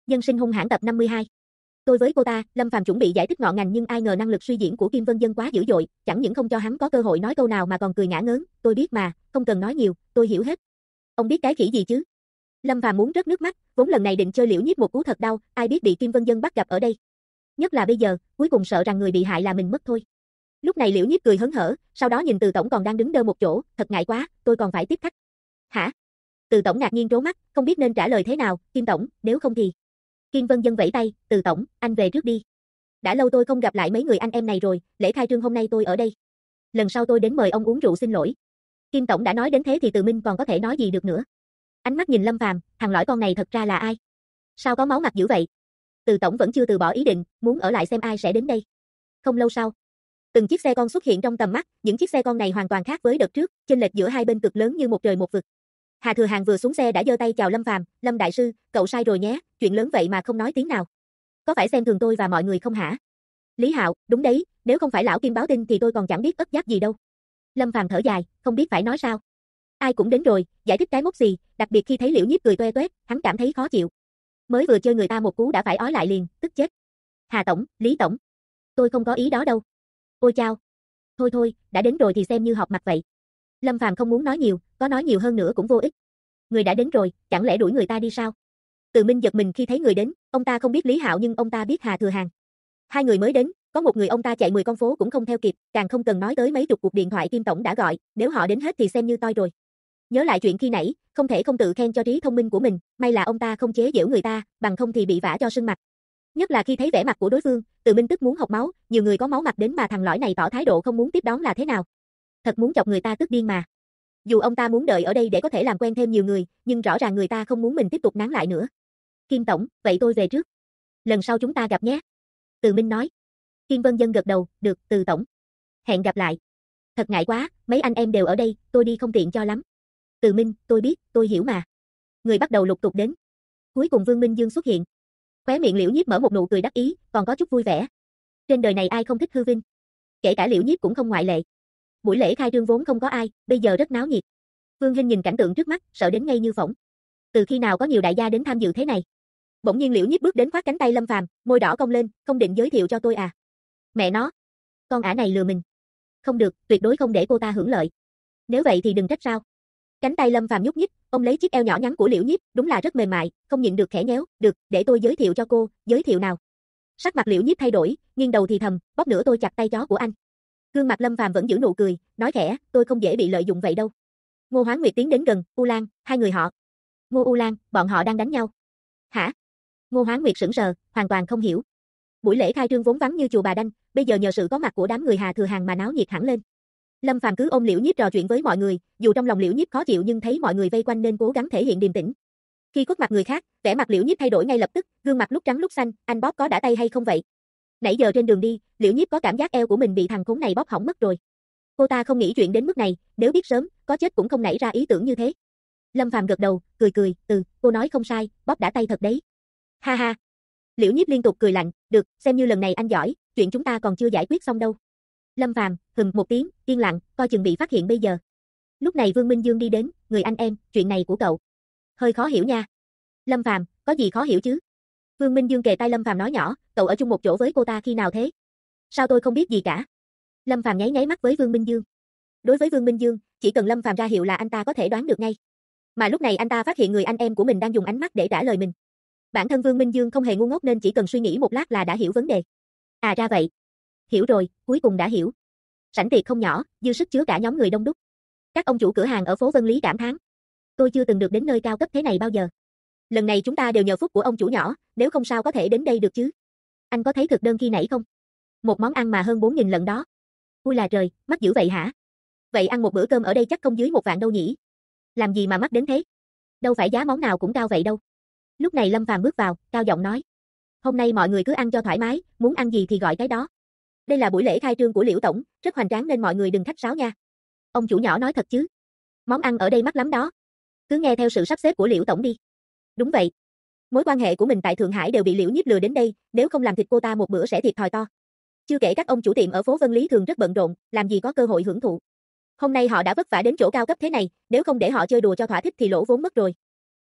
Nhân sinh hung hãn tập 52. Tôi với cô ta, Lâm Phàm chuẩn bị giải thích ngọn ngành nhưng ai ngờ năng lực suy diễn của Kim Vân Dân quá dữ dội, chẳng những không cho hắn có cơ hội nói câu nào mà còn cười ngả ngớn, tôi biết mà, không cần nói nhiều, tôi hiểu hết. Ông biết cái khỉ gì chứ? Lâm Phàm muốn rớt nước mắt, vốn lần này định chơi Liễu Nhiếp một cú thật đau, ai biết bị Kim Vân Dân bắt gặp ở đây. Nhất là bây giờ, cuối cùng sợ rằng người bị hại là mình mất thôi. Lúc này Liễu Nhiếp cười hớn hở, sau đó nhìn Từ tổng còn đang đứng đơ một chỗ, thật ngại quá, tôi còn phải tiếp khách. Hả? Từ tổng ngạc nhiên trố mắt, không biết nên trả lời thế nào, Kim tổng, nếu không thì. Kim Vân Dân vẫy tay, Từ tổng, anh về trước đi. Đã lâu tôi không gặp lại mấy người anh em này rồi, lễ khai trương hôm nay tôi ở đây. Lần sau tôi đến mời ông uống rượu xin lỗi. Kim tổng đã nói đến thế thì Từ Minh còn có thể nói gì được nữa. Ánh mắt nhìn Lâm Phàm, thằng lõi con này thật ra là ai? Sao có máu mặt dữ vậy? Từ tổng vẫn chưa từ bỏ ý định, muốn ở lại xem ai sẽ đến đây. Không lâu sau, từng chiếc xe con xuất hiện trong tầm mắt, những chiếc xe con này hoàn toàn khác với đợt trước, chênh lệch giữa hai bên cực lớn như một trời một vực. Hà Thừa Hàng vừa xuống xe đã giơ tay chào Lâm Phàm, "Lâm đại sư, cậu sai rồi nhé, chuyện lớn vậy mà không nói tiếng nào. Có phải xem thường tôi và mọi người không hả?" Lý Hạo, "Đúng đấy, nếu không phải lão Kim báo tin thì tôi còn chẳng biết ấp giáp gì đâu." Lâm Phàm thở dài, không biết phải nói sao. Ai cũng đến rồi, giải thích cái mốc gì, đặc biệt khi thấy Liễu Nhiếp cười toe toét, hắn cảm thấy khó chịu. Mới vừa chơi người ta một cú đã phải ói lại liền, tức chết. "Hà tổng, Lý tổng, tôi không có ý đó đâu." "Ôi chao. Thôi thôi, đã đến rồi thì xem như họp mặt vậy." Lâm Phàm không muốn nói nhiều, có nói nhiều hơn nữa cũng vô ích. Người đã đến rồi, chẳng lẽ đuổi người ta đi sao? Từ Minh giật mình khi thấy người đến, ông ta không biết Lý Hạo nhưng ông ta biết Hà Thừa Hàng. Hai người mới đến, có một người ông ta chạy 10 con phố cũng không theo kịp, càng không cần nói tới mấy chục cuộc điện thoại Kim tổng đã gọi, nếu họ đến hết thì xem như toi rồi. Nhớ lại chuyện khi nãy, không thể không tự khen cho trí thông minh của mình, may là ông ta không chế giễu người ta, bằng không thì bị vả cho sưng mặt. Nhất là khi thấy vẻ mặt của đối phương, Từ Minh tức muốn học máu, nhiều người có máu mặt đến mà thằng lõi này tỏ thái độ không muốn tiếp đón là thế nào? Thật muốn chọc người ta tức điên mà. Dù ông ta muốn đợi ở đây để có thể làm quen thêm nhiều người, nhưng rõ ràng người ta không muốn mình tiếp tục nán lại nữa. "Kim tổng, vậy tôi về trước. Lần sau chúng ta gặp nhé." Từ Minh nói. Kim Vân Dân gật đầu, "Được, Từ tổng. Hẹn gặp lại. Thật ngại quá, mấy anh em đều ở đây, tôi đi không tiện cho lắm." "Từ Minh, tôi biết, tôi hiểu mà." Người bắt đầu lục tục đến. Cuối cùng Vương Minh Dương xuất hiện. Khóe miệng Liễu Nhiếp mở một nụ cười đắc ý, còn có chút vui vẻ. Trên đời này ai không thích hư vinh? Kể cả Liễu Nhiếp cũng không ngoại lệ. Buổi lễ khai trương vốn không có ai, bây giờ rất náo nhiệt. Vương Hinh nhìn cảnh tượng trước mắt, sợ đến ngây như phỏng. Từ khi nào có nhiều đại gia đến tham dự thế này? Bỗng nhiên Liễu Nhiếp bước đến khoác cánh tay Lâm Phàm, môi đỏ cong lên, "Không định giới thiệu cho tôi à?" Mẹ nó, con ả này lừa mình. Không được, tuyệt đối không để cô ta hưởng lợi. Nếu vậy thì đừng trách sao. Cánh tay Lâm Phàm nhúc nhích, ông lấy chiếc eo nhỏ nhắn của Liễu Nhiếp, đúng là rất mềm mại, không nhịn được khẽ nhéo, "Được, để tôi giới thiệu cho cô." "Giới thiệu nào?" Sắc mặt Liễu Nhiếp thay đổi, nghiêng đầu thì thầm, "Bóp nữa tôi chặt tay chó của anh." Gương mặt Lâm Phàm vẫn giữ nụ cười, nói khẽ, "Tôi không dễ bị lợi dụng vậy đâu." Ngô Hoán Nguyệt tiến đến gần, "U Lan, hai người họ." "Ngô U Lan, bọn họ đang đánh nhau." "Hả?" Ngô Hoán Nguyệt sững sờ, hoàn toàn không hiểu. Buổi lễ khai trương vốn vắng như chùa Bà Đanh, bây giờ nhờ sự có mặt của đám người Hà Thừa Hàng mà náo nhiệt hẳn lên. Lâm Phàm cứ ôm Liễu Nhiếp trò chuyện với mọi người, dù trong lòng Liễu Nhiếp khó chịu nhưng thấy mọi người vây quanh nên cố gắng thể hiện điềm tĩnh. Khi khuất mặt người khác, vẻ mặt Liễu Nhiếp thay đổi ngay lập tức, gương mặt lúc trắng lúc xanh, "Anh bóp có đã tay hay không vậy?" Nãy giờ trên đường đi, Liễu Nhiếp có cảm giác eo của mình bị thằng khốn này bóp hỏng mất rồi. Cô ta không nghĩ chuyện đến mức này, nếu biết sớm, có chết cũng không nảy ra ý tưởng như thế. Lâm Phàm gật đầu, cười cười, cô nói không sai, bóp đã tay thật đấy." "Ha ha." Liễu Nhiếp liên tục cười lạnh, "Được, xem như lần này anh giỏi, chuyện chúng ta còn chưa giải quyết xong đâu." Lâm Phàm, một tiếng, yên lặng, coi chừng bị phát hiện bây giờ. Lúc này Vương Minh Dương đi đến, "Người anh em, chuyện này của cậu hơi khó hiểu nha." Lâm Phàm, "Có gì khó hiểu chứ?" Vương Minh Dương kề tai Lâm Phàm nói nhỏ, "Cậu ở chung một chỗ với cô ta khi nào thế?" "Sao tôi không biết gì cả?" Lâm Phàm nháy nháy mắt với Vương Minh Dương. Đối với Vương Minh Dương, chỉ cần Lâm Phàm ra hiệu là anh ta có thể đoán được ngay. Mà lúc này anh ta phát hiện người anh em của mình đang dùng ánh mắt để trả lời mình. Bản thân Vương Minh Dương không hề ngu ngốc nên chỉ cần suy nghĩ một lát là đã hiểu vấn đề. À ra vậy. Hiểu rồi, cuối cùng đã hiểu. Sảnh tiệc không nhỏ, dư sức chứa cả nhóm người đông đúc. Các ông chủ cửa hàng ở phố Vân Lý cảm thán. Tôi chưa từng được đến nơi cao cấp thế này bao giờ. Lần này chúng ta đều nhờ phúc của ông chủ nhỏ, nếu không sao có thể đến đây được chứ. Anh có thấy thực đơn khi nãy không? Một món ăn mà hơn 4.000 lần đó. Ui là trời, mắc dữ vậy hả? Vậy ăn một bữa cơm ở đây chắc không dưới 1 vạn đâu nhỉ? Làm gì mà mắc đến thế? Đâu phải giá món nào cũng cao vậy đâu. Lúc này Lâm Phàm bước vào, cao giọng nói. Hôm nay mọi người cứ ăn cho thoải mái, muốn ăn gì thì gọi cái đó. Đây là buổi lễ khai trương của Liễu tổng, rất hoành tráng nên mọi người đừng khách sáo nha. Ông chủ nhỏ nói thật chứ? Món ăn ở đây mắc lắm đó. Cứ nghe theo sự sắp xếp của Liễu tổng đi. Đúng vậy. Mối quan hệ của mình tại Thượng Hải đều bị Liễu Nhiếp lừa đến đây, nếu không làm thịt cô ta một bữa sẽ thiệt thòi to. Chưa kể các ông chủ tiệm ở phố Vân Lý thường rất bận rộn, làm gì có cơ hội hưởng thụ. Hôm nay họ đã vất vả đến chỗ cao cấp thế này, nếu không để họ chơi đùa cho thỏa thích thì lỗ vốn mất rồi.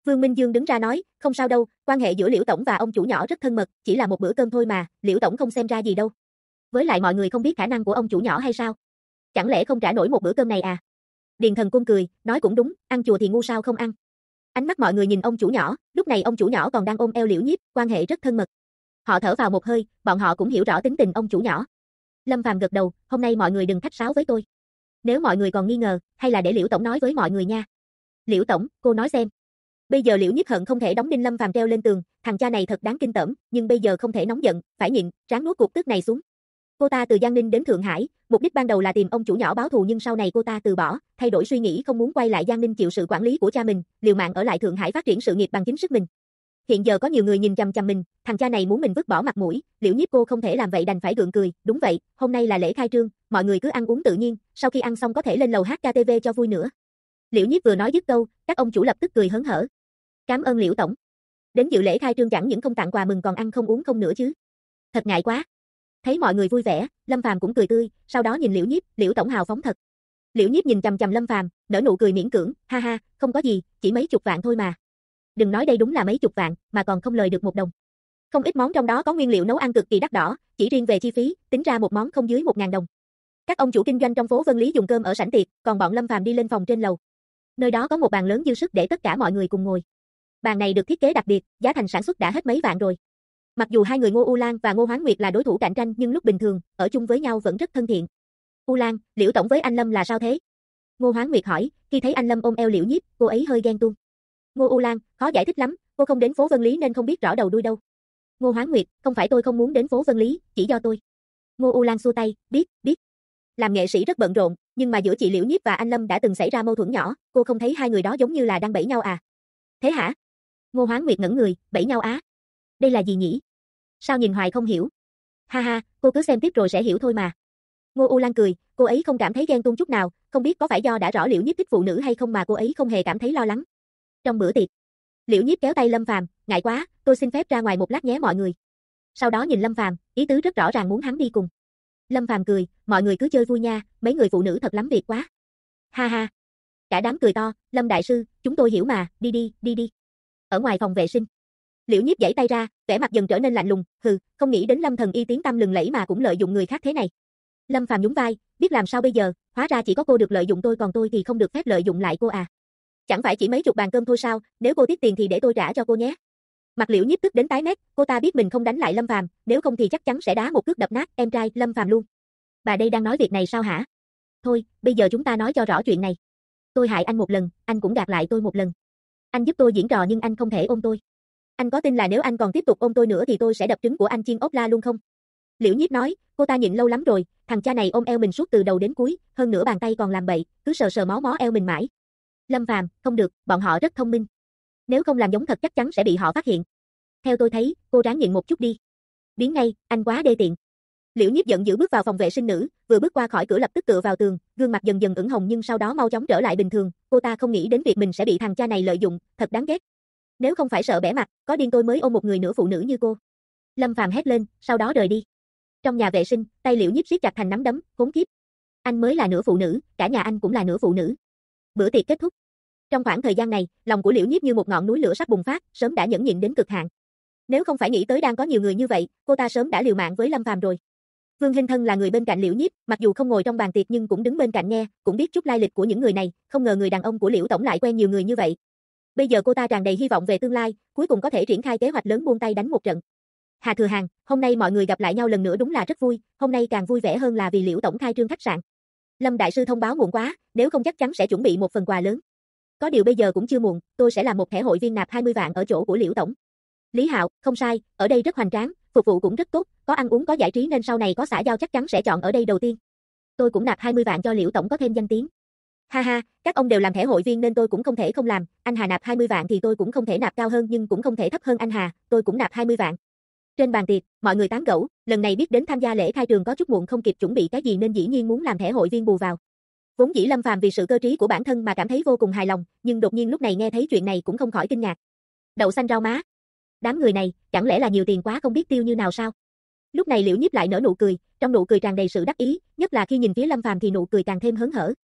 Vương Minh Dương đứng ra nói, không sao đâu, quan hệ giữa Liễu tổng và ông chủ nhỏ rất thân mật, chỉ là một bữa cơm thôi mà, Liễu tổng không xem ra gì đâu. Với lại mọi người không biết khả năng của ông chủ nhỏ hay sao? Chẳng lẽ không trả nổi một bữa cơm này à? Điền Thần Cung cười, nói cũng đúng, ăn chùa thì ngu sao không ăn. Ánh mắt mọi người nhìn ông chủ nhỏ, lúc này ông chủ nhỏ còn đang ôm eo Liễu Nhiếp, quan hệ rất thân mật. Họ thở vào một hơi, bọn họ cũng hiểu rõ tính tình ông chủ nhỏ. Lâm Phàm gật đầu, hôm nay mọi người đừng khách sáo với tôi. Nếu mọi người còn nghi ngờ, hay là để Liễu tổng nói với mọi người nha. Liễu tổng, cô nói xem. Bây giờ Liễu Nhiếp hận không thể đóng đinh Lâm Phàm treo lên tường, thằng cha này thật đáng kinh tởm, nhưng bây giờ không thể nóng giận, phải nhịn, ráng nuốt cục tức này xuống. Cô ta từ Giang Ninh đến Thượng Hải, mục đích ban đầu là tìm ông chủ nhỏ báo thù nhưng sau này cô ta từ bỏ, thay đổi suy nghĩ không muốn quay lại Giang Ninh chịu sự quản lý của cha mình, liều mạng ở lại Thượng Hải phát triển sự nghiệp bằng chính sức mình. Hiện giờ có nhiều người nhìn chằm chằm mình, thằng cha này muốn mình vứt bỏ mặt mũi, Liễu Nhiếp cô không thể làm vậy đành phải gượng cười, đúng vậy, hôm nay là lễ khai trương, mọi người cứ ăn uống tự nhiên, sau khi ăn xong có thể lên lầu hát KTV cho vui nữa. Liễu Nhiếp vừa nói dứt câu, các ông chủ lập tức cười hớn hở. Cảm ơn Liễu tổng. Đến dự lễ khai trương chẳng những không tặng quà mừng còn ăn không uống không nữa chứ. Thật ngại quá. Thấy mọi người vui vẻ, Lâm Phàm cũng cười tươi, sau đó nhìn Liễu Nhiếp, Liễu tổng hào phóng thật. Liễu Nhiếp nhìn chằm chằm Lâm Phàm, nở nụ cười miễn cưỡng, ha ha, không có gì, chỉ mấy chục vạn thôi mà. Đừng nói đây đúng là mấy chục vạn, mà còn không lời được một đồng. Không ít món trong đó có nguyên liệu nấu ăn cực kỳ đắt đỏ, chỉ riêng về chi phí, tính ra một món không dưới 1.000 đồng. Các ông chủ kinh doanh trong phố Vân Lý dùng cơm ở sảnh tiệc, còn bọn Lâm Phàm đi lên phòng trên lầu. Nơi đó có một bàn lớn dư sức để tất cả mọi người cùng ngồi. Bàn này được thiết kế đặc biệt, giá thành sản xuất đã hết mấy vạn rồi. Mặc dù hai người Ngô U Lan và Ngô Hoán Nguyệt là đối thủ cạnh tranh nhưng lúc bình thường, ở chung với nhau vẫn rất thân thiện. U Lan, Liễu tổng với anh Lâm là sao thế? Ngô Hoán Nguyệt hỏi, khi thấy anh Lâm ôm eo Liễu Nhiếp, cô ấy hơi ghen tuông. Ngô U Lan, khó giải thích lắm, cô không đến phố Vân Lý nên không biết rõ đầu đuôi đâu. Ngô Hoán Nguyệt, không phải tôi không muốn đến phố Vân Lý, chỉ do tôi. Ngô U Lan xua tay, biết. Làm nghệ sĩ rất bận rộn, nhưng mà giữa chị Liễu Nhiếp và anh Lâm đã từng xảy ra mâu thuẫn nhỏ, cô không thấy hai người đó giống như là đang bẫy nhau à? Thế hả? Ngô Hoán Nguyệt ngẩn người, bẫy nhau á? Đây là gì nhỉ? Sao nhìn hoài không hiểu? Ha ha, cô cứ xem tiếp rồi sẽ hiểu thôi mà. Ngô U Lan cười, cô ấy không cảm thấy ghen tuông chút nào, không biết có phải do đã rõ Liễu Nhiếp thích phụ nữ hay không mà cô ấy không hề cảm thấy lo lắng. Trong bữa tiệc, Liễu Nhiếp kéo tay Lâm Phàm, ngại quá, tôi xin phép ra ngoài một lát nhé mọi người. Sau đó nhìn Lâm Phàm, ý tứ rất rõ ràng muốn hắn đi cùng. Lâm Phàm cười, mọi người cứ chơi vui nha, mấy người phụ nữ thật lắm việc quá. Ha ha. Cả đám cười to, Lâm đại sư, chúng tôi hiểu mà, đi. Ở ngoài phòng vệ sinh, Liễu Nhiếp giãy tay ra, vẻ mặt dần trở nên lạnh lùng, hừ, không nghĩ đến Lâm thần y tiếng tăm lừng lẫy mà cũng lợi dụng người khác thế này. Lâm Phàm nhún vai, biết làm sao bây giờ, hóa ra chỉ có cô được lợi dụng tôi còn tôi thì không được phép lợi dụng lại cô à. Chẳng phải chỉ mấy chục bàn cơm thôi sao, nếu cô tiếc tiền thì để tôi trả cho cô nhé. Mặt Liễu Nhiếp tức đến tái mét, cô ta biết mình không đánh lại Lâm Phàm, nếu không thì chắc chắn sẽ đá một cước đập nát em trai Lâm Phàm luôn. Bà đây đang nói việc này sao hả? Thôi, bây giờ chúng ta nói cho rõ chuyện này. Tôi hại anh một lần, anh cũng gạt lại tôi một lần. Anh giúp tôi diễn trò nhưng anh không thể ôm tôi. Anh có tin là nếu anh còn tiếp tục ôm tôi nữa thì tôi sẽ đập trứng của anh chiên ốp la luôn không? Liễu Nhiếp nói, cô ta nhịn lâu lắm rồi, thằng cha này ôm eo mình suốt từ đầu đến cuối, hơn nữa bàn tay còn làm bậy, cứ sờ sờ mó mó eo mình mãi. Lâm Phàm, không được, bọn họ rất thông minh. Nếu không làm giống thật chắc chắn sẽ bị họ phát hiện. Theo tôi thấy, cô ráng nhịn một chút đi. Biến ngay, anh quá đê tiện. Liễu Nhiếp giận dữ bước vào phòng vệ sinh nữ, vừa bước qua khỏi cửa lập tức tựa vào tường, gương mặt dần dần ửng hồng nhưng sau đó mau chóng trở lại bình thường, cô ta không nghĩ đến việc mình sẽ bị thằng cha này lợi dụng, thật đáng ghét. Nếu không phải sợ bẽ mặt, có điên tôi mới ôm một người nửa phụ nữ như cô. Lâm Phàm hét lên, sau đó rời đi. Trong nhà vệ sinh, tay Liễu Nhiếp siết chặt thành nắm đấm, khốn kiếp. Anh mới là nửa phụ nữ, cả nhà anh cũng là nửa phụ nữ. Bữa tiệc kết thúc. Trong khoảng thời gian này, lòng của Liễu Nhiếp như một ngọn núi lửa sắp bùng phát, sớm đã nhẫn nhịn đến cực hạn. Nếu không phải nghĩ tới đang có nhiều người như vậy, cô ta sớm đã liều mạng với Lâm Phàm rồi. Vương Hinh Thân là người bên cạnh Liễu Nhiếp, mặc dù không ngồi trong bàn tiệc nhưng cũng đứng bên cạnh nghe, cũng biết chút lai lịch của những người này, không ngờ người đàn ông của Liễu tổng lại quen nhiều người như vậy. Bây giờ cô ta tràn đầy hy vọng về tương lai, cuối cùng có thể triển khai kế hoạch lớn buông tay đánh một trận. Hà Thừa Hàng, hôm nay mọi người gặp lại nhau lần nữa đúng là rất vui, hôm nay càng vui vẻ hơn là vì Liễu tổng khai trương khách sạn. Lâm đại sư thông báo muộn quá, nếu không chắc chắn sẽ chuẩn bị một phần quà lớn. Có điều bây giờ cũng chưa muộn, tôi sẽ làm một thẻ hội viên nạp 20 vạn ở chỗ của Liễu tổng. Lý Hạo, không sai, ở đây rất hoành tráng, phục vụ cũng rất tốt, có ăn uống có giải trí nên sau này có xã giao chắc chắn sẽ chọn ở đây đầu tiên. Tôi cũng nạp 20 vạn cho Liễu tổng có thêm danh tiếng. Ha ha, các ông đều làm thẻ hội viên nên tôi cũng không thể không làm, anh Hà nạp 20 vạn thì tôi cũng không thể nạp cao hơn nhưng cũng không thể thấp hơn anh Hà, tôi cũng nạp 20 vạn. Trên bàn tiệc, mọi người tán gẫu, lần này biết đến tham gia lễ khai trường có chút muộn không kịp chuẩn bị cái gì nên dĩ nhiên muốn làm thẻ hội viên bù vào. Vốn dĩ Lâm Phàm vì sự cơ trí của bản thân mà cảm thấy vô cùng hài lòng, nhưng đột nhiên lúc này nghe thấy chuyện này cũng không khỏi kinh ngạc. Đậu xanh rau má. Đám người này, chẳng lẽ là nhiều tiền quá không biết tiêu như nào sao? Lúc này Liễu Nhiếp lại nở nụ cười, trong nụ cười tràn đầy sự đắc ý, nhất là khi nhìn phía Lâm Phàm thì nụ cười càng thêm hớn hở.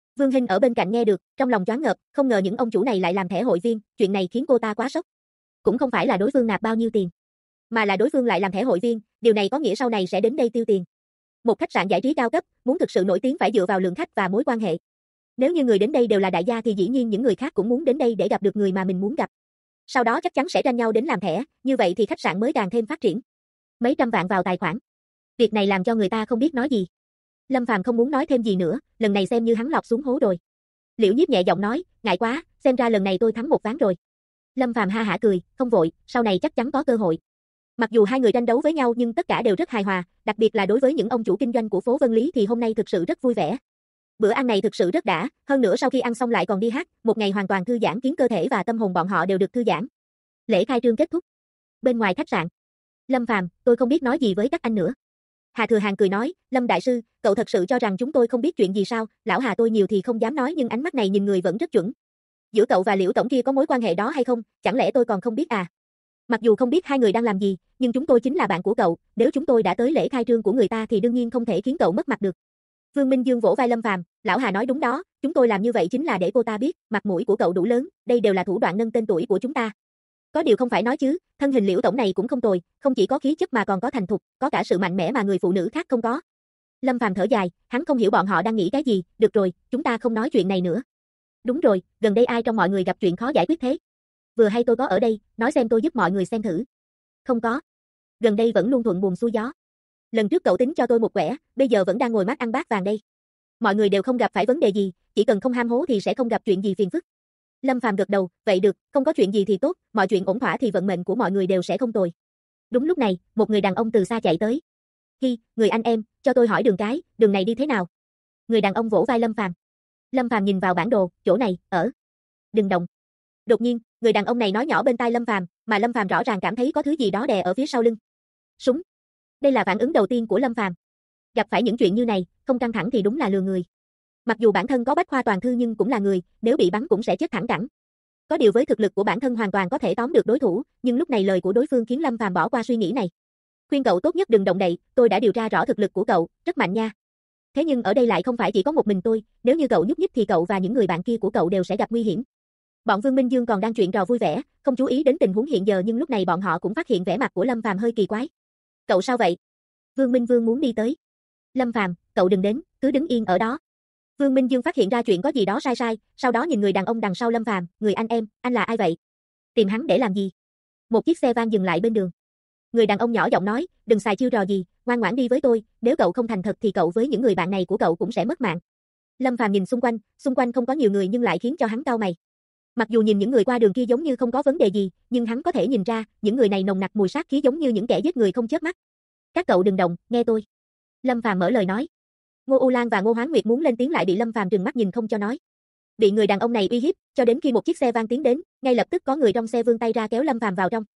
Vương Hinh ở bên cạnh nghe được, trong lòng choáng ngợp, không ngờ những ông chủ này lại làm thẻ hội viên, chuyện này khiến cô ta quá sốc. Cũng không phải là đối phương nạp bao nhiêu tiền, mà là đối phương lại làm thẻ hội viên, điều này có nghĩa sau này sẽ đến đây tiêu tiền. Một khách sạn giải trí cao cấp, muốn thực sự nổi tiếng phải dựa vào lượng khách và mối quan hệ. Nếu như người đến đây đều là đại gia thì dĩ nhiên những người khác cũng muốn đến đây để gặp được người mà mình muốn gặp. Sau đó chắc chắn sẽ tranh nhau đến làm thẻ, như vậy thì khách sạn mới càng thêm phát triển. Mấy trăm vạn vào tài khoản. Việc này làm cho người ta không biết nói gì. Lâm Phàm không muốn nói thêm gì nữa, lần này xem như hắn lọt xuống hố rồi. Liễu Nhiếp nhẹ giọng nói, ngại quá, xem ra lần này tôi thắng một ván rồi. Lâm Phàm ha hả cười, không vội, sau này chắc chắn có cơ hội. Mặc dù hai người tranh đấu với nhau nhưng tất cả đều rất hài hòa, đặc biệt là đối với những ông chủ kinh doanh của phố Vân Lý thì hôm nay thực sự rất vui vẻ. Bữa ăn này thực sự rất đã, hơn nữa sau khi ăn xong lại còn đi hát, một ngày hoàn toàn thư giãn khiến cơ thể và tâm hồn bọn họ đều được thư giãn. Lễ khai trương kết thúc. Bên ngoài khách sạn. Lâm Phàm, tôi không biết nói gì với các anh nữa. Hà Thừa Hàng cười nói, Lâm đại sư, cậu thật sự cho rằng chúng tôi không biết chuyện gì sao? Lão Hà tôi nhiều thì không dám nói nhưng ánh mắt này nhìn người vẫn rất chuẩn. Giữa cậu và Liễu tổng kia có mối quan hệ đó hay không, chẳng lẽ tôi còn không biết à? Mặc dù không biết hai người đang làm gì, nhưng chúng tôi chính là bạn của cậu, nếu chúng tôi đã tới lễ khai trương của người ta thì đương nhiên không thể khiến cậu mất mặt được. Vương Minh Dương vỗ vai Lâm Phàm, lão Hà nói đúng đó, chúng tôi làm như vậy chính là để cô ta biết, mặt mũi của cậu đủ lớn, đây đều là thủ đoạn nâng tên tuổi của chúng ta. Có điều không phải nói chứ, thân hình Liễu tổng này cũng không tồi, không chỉ có khí chất mà còn có thành thục, có cả sự mạnh mẽ mà người phụ nữ khác không có. Lâm Phàm thở dài, hắn không hiểu bọn họ đang nghĩ cái gì, được rồi, chúng ta không nói chuyện này nữa. Đúng rồi, gần đây ai trong mọi người gặp chuyện khó giải quyết thế? Vừa hay tôi có ở đây, nói xem tôi giúp mọi người xem thử. Không có. Gần đây vẫn luôn thuận buồm xuôi gió. Lần trước cậu tính cho tôi một quẻ, bây giờ vẫn đang ngồi mát ăn bát vàng đây. Mọi người đều không gặp phải vấn đề gì, chỉ cần không ham hố thì sẽ không gặp chuyện gì phiền phức. Lâm Phàm gật đầu, vậy được, không có chuyện gì thì tốt, mọi chuyện ổn thỏa thì vận mệnh của mọi người đều sẽ không tồi. Đúng lúc này, một người đàn ông từ xa chạy tới. Hi, người anh em, cho tôi hỏi đường cái, đường này đi thế nào? Người đàn ông vỗ vai Lâm Phàm. Lâm Phàm nhìn vào bản đồ, chỗ này, ở. Đừng động. Đột nhiên, người đàn ông này nói nhỏ bên tai Lâm Phàm, mà Lâm Phàm rõ ràng cảm thấy có thứ gì đó đè ở phía sau lưng. Súng. Đây là phản ứng đầu tiên của Lâm Phàm. Gặp phải những chuyện như này, không căng thẳng thì đúng là lừa người. Mặc dù bản thân có bách khoa toàn thư nhưng cũng là người, nếu bị bắn cũng sẽ chết thẳng cẳng. Có điều với thực lực của bản thân hoàn toàn có thể tóm được đối thủ, nhưng lúc này lời của đối phương khiến Lâm Phàm bỏ qua suy nghĩ này. Khuyên cậu tốt nhất đừng động đậy, tôi đã điều tra rõ thực lực của cậu, rất mạnh nha. Thế nhưng ở đây lại không phải chỉ có một mình tôi, nếu như cậu nhúc nhích thì cậu và những người bạn kia của cậu đều sẽ gặp nguy hiểm. Bọn Vương Minh Dương còn đang chuyện trò vui vẻ, không chú ý đến tình huống hiện giờ nhưng lúc này bọn họ cũng phát hiện vẻ mặt của Lâm Phàm hơi kỳ quái. Cậu sao vậy? Vương Minh Vương muốn đi tới. Lâm Phàm, cậu đừng đến, cứ đứng yên ở đó. Vương Minh Dương phát hiện ra chuyện có gì đó sai sai, sau đó nhìn người đàn ông đằng sau Lâm Phàm, người anh em, anh là ai vậy? Tìm hắn để làm gì? Một chiếc xe van dừng lại bên đường. Người đàn ông nhỏ giọng nói, đừng xài chiêu trò gì, ngoan ngoãn đi với tôi, nếu cậu không thành thật thì cậu với những người bạn này của cậu cũng sẽ mất mạng. Lâm Phàm nhìn xung quanh không có nhiều người nhưng lại khiến cho hắn cau mày. Mặc dù nhìn những người qua đường kia giống như không có vấn đề gì, nhưng hắn có thể nhìn ra, những người này nồng nặc mùi sát khí giống như những kẻ giết người không chớp mắt. Các cậu đừng động, nghe tôi. Lâm Phàm mở lời nói. Ngô U Lan và Ngô Hoán Nguyệt muốn lên tiếng lại bị Lâm Phàm trừng mắt nhìn không cho nói. Bị người đàn ông này uy hiếp, cho đến khi một chiếc xe van tiến đến, ngay lập tức có người trong xe vươn tay ra kéo Lâm Phàm vào trong.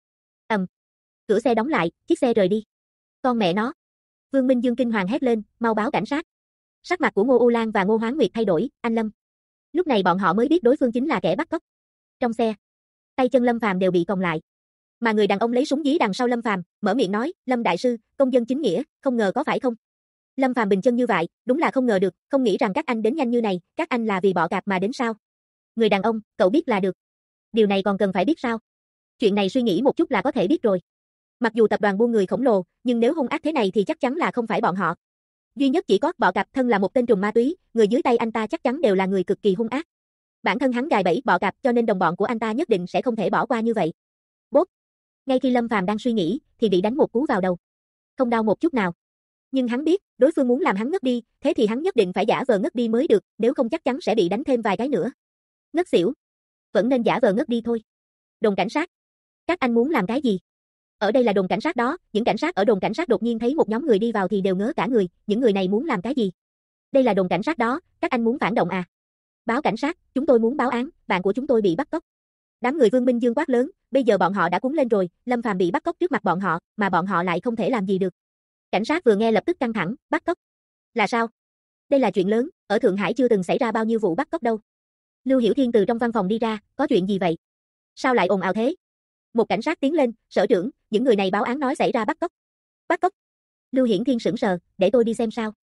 Cửa xe đóng lại, chiếc xe rời đi. Con mẹ nó. Vương Minh Dương kinh hoàng hét lên, mau báo cảnh sát. Sắc mặt của Ngô U Lan và Ngô Hoán Nguyệt thay đổi, anh Lâm. Lúc này bọn họ mới biết đối phương chính là kẻ bắt cóc. Trong xe, tay chân Lâm Phàm đều bị còng lại. Mà người đàn ông lấy súng dí đằng sau Lâm Phàm, mở miệng nói, Lâm đại sư, công dân chính nghĩa, không ngờ có phải không? Lâm Phàm bình chân như vậy, đúng là không ngờ được, không nghĩ rằng các anh đến nhanh như này, các anh là vì bọ cạp mà đến sao? Người đàn ông, cậu biết là được. Điều này còn cần phải biết sao? Chuyện này suy nghĩ một chút là có thể biết rồi. Mặc dù tập đoàn buôn người khổng lồ, nhưng nếu hung ác thế này thì chắc chắn là không phải bọn họ. Duy nhất chỉ có bọ cạp thân là một tên trùm ma túy, người dưới tay anh ta chắc chắn đều là người cực kỳ hung ác. Bản thân hắn gài bẫy bọ cạp cho nên đồng bọn của anh ta nhất định sẽ không thể bỏ qua như vậy. Bốp. Ngay khi Lâm Phàm đang suy nghĩ, thì bị đánh một cú vào đầu. Không đau một chút nào. Nhưng hắn biết, đối phương muốn làm hắn ngất đi, thế thì hắn nhất định phải giả vờ ngất đi mới được, nếu không chắc chắn sẽ bị đánh thêm vài cái nữa. Ngất xỉu. Vẫn nên giả vờ ngất đi thôi. Đồn cảnh sát. Các anh muốn làm cái gì? Ở đây là đồn cảnh sát đó, những cảnh sát ở đồn cảnh sát đột nhiên thấy một nhóm người đi vào thì đều ngớ cả người, những người này muốn làm cái gì? Đây là đồn cảnh sát đó, các anh muốn phản động à? Báo cảnh sát, chúng tôi muốn báo án, bạn của chúng tôi bị bắt cóc. Đám người Vương Minh Dương quát lớn, bây giờ bọn họ đã cuống lên rồi, Lâm Phàm bị bắt cóc trước mặt bọn họ, mà bọn họ lại không thể làm gì được. Cảnh sát vừa nghe lập tức căng thẳng, bắt cóc. Là sao? Đây là chuyện lớn, ở Thượng Hải chưa từng xảy ra bao nhiêu vụ bắt cóc đâu. Lưu Hiểu Thiên từ trong văn phòng đi ra, có chuyện gì vậy? Sao lại ồn ào thế? Một cảnh sát tiến lên, sở trưởng, những người này báo án nói xảy ra bắt cóc. Bắt cóc? Lưu Hiển Thiên sững sờ, để tôi đi xem sao.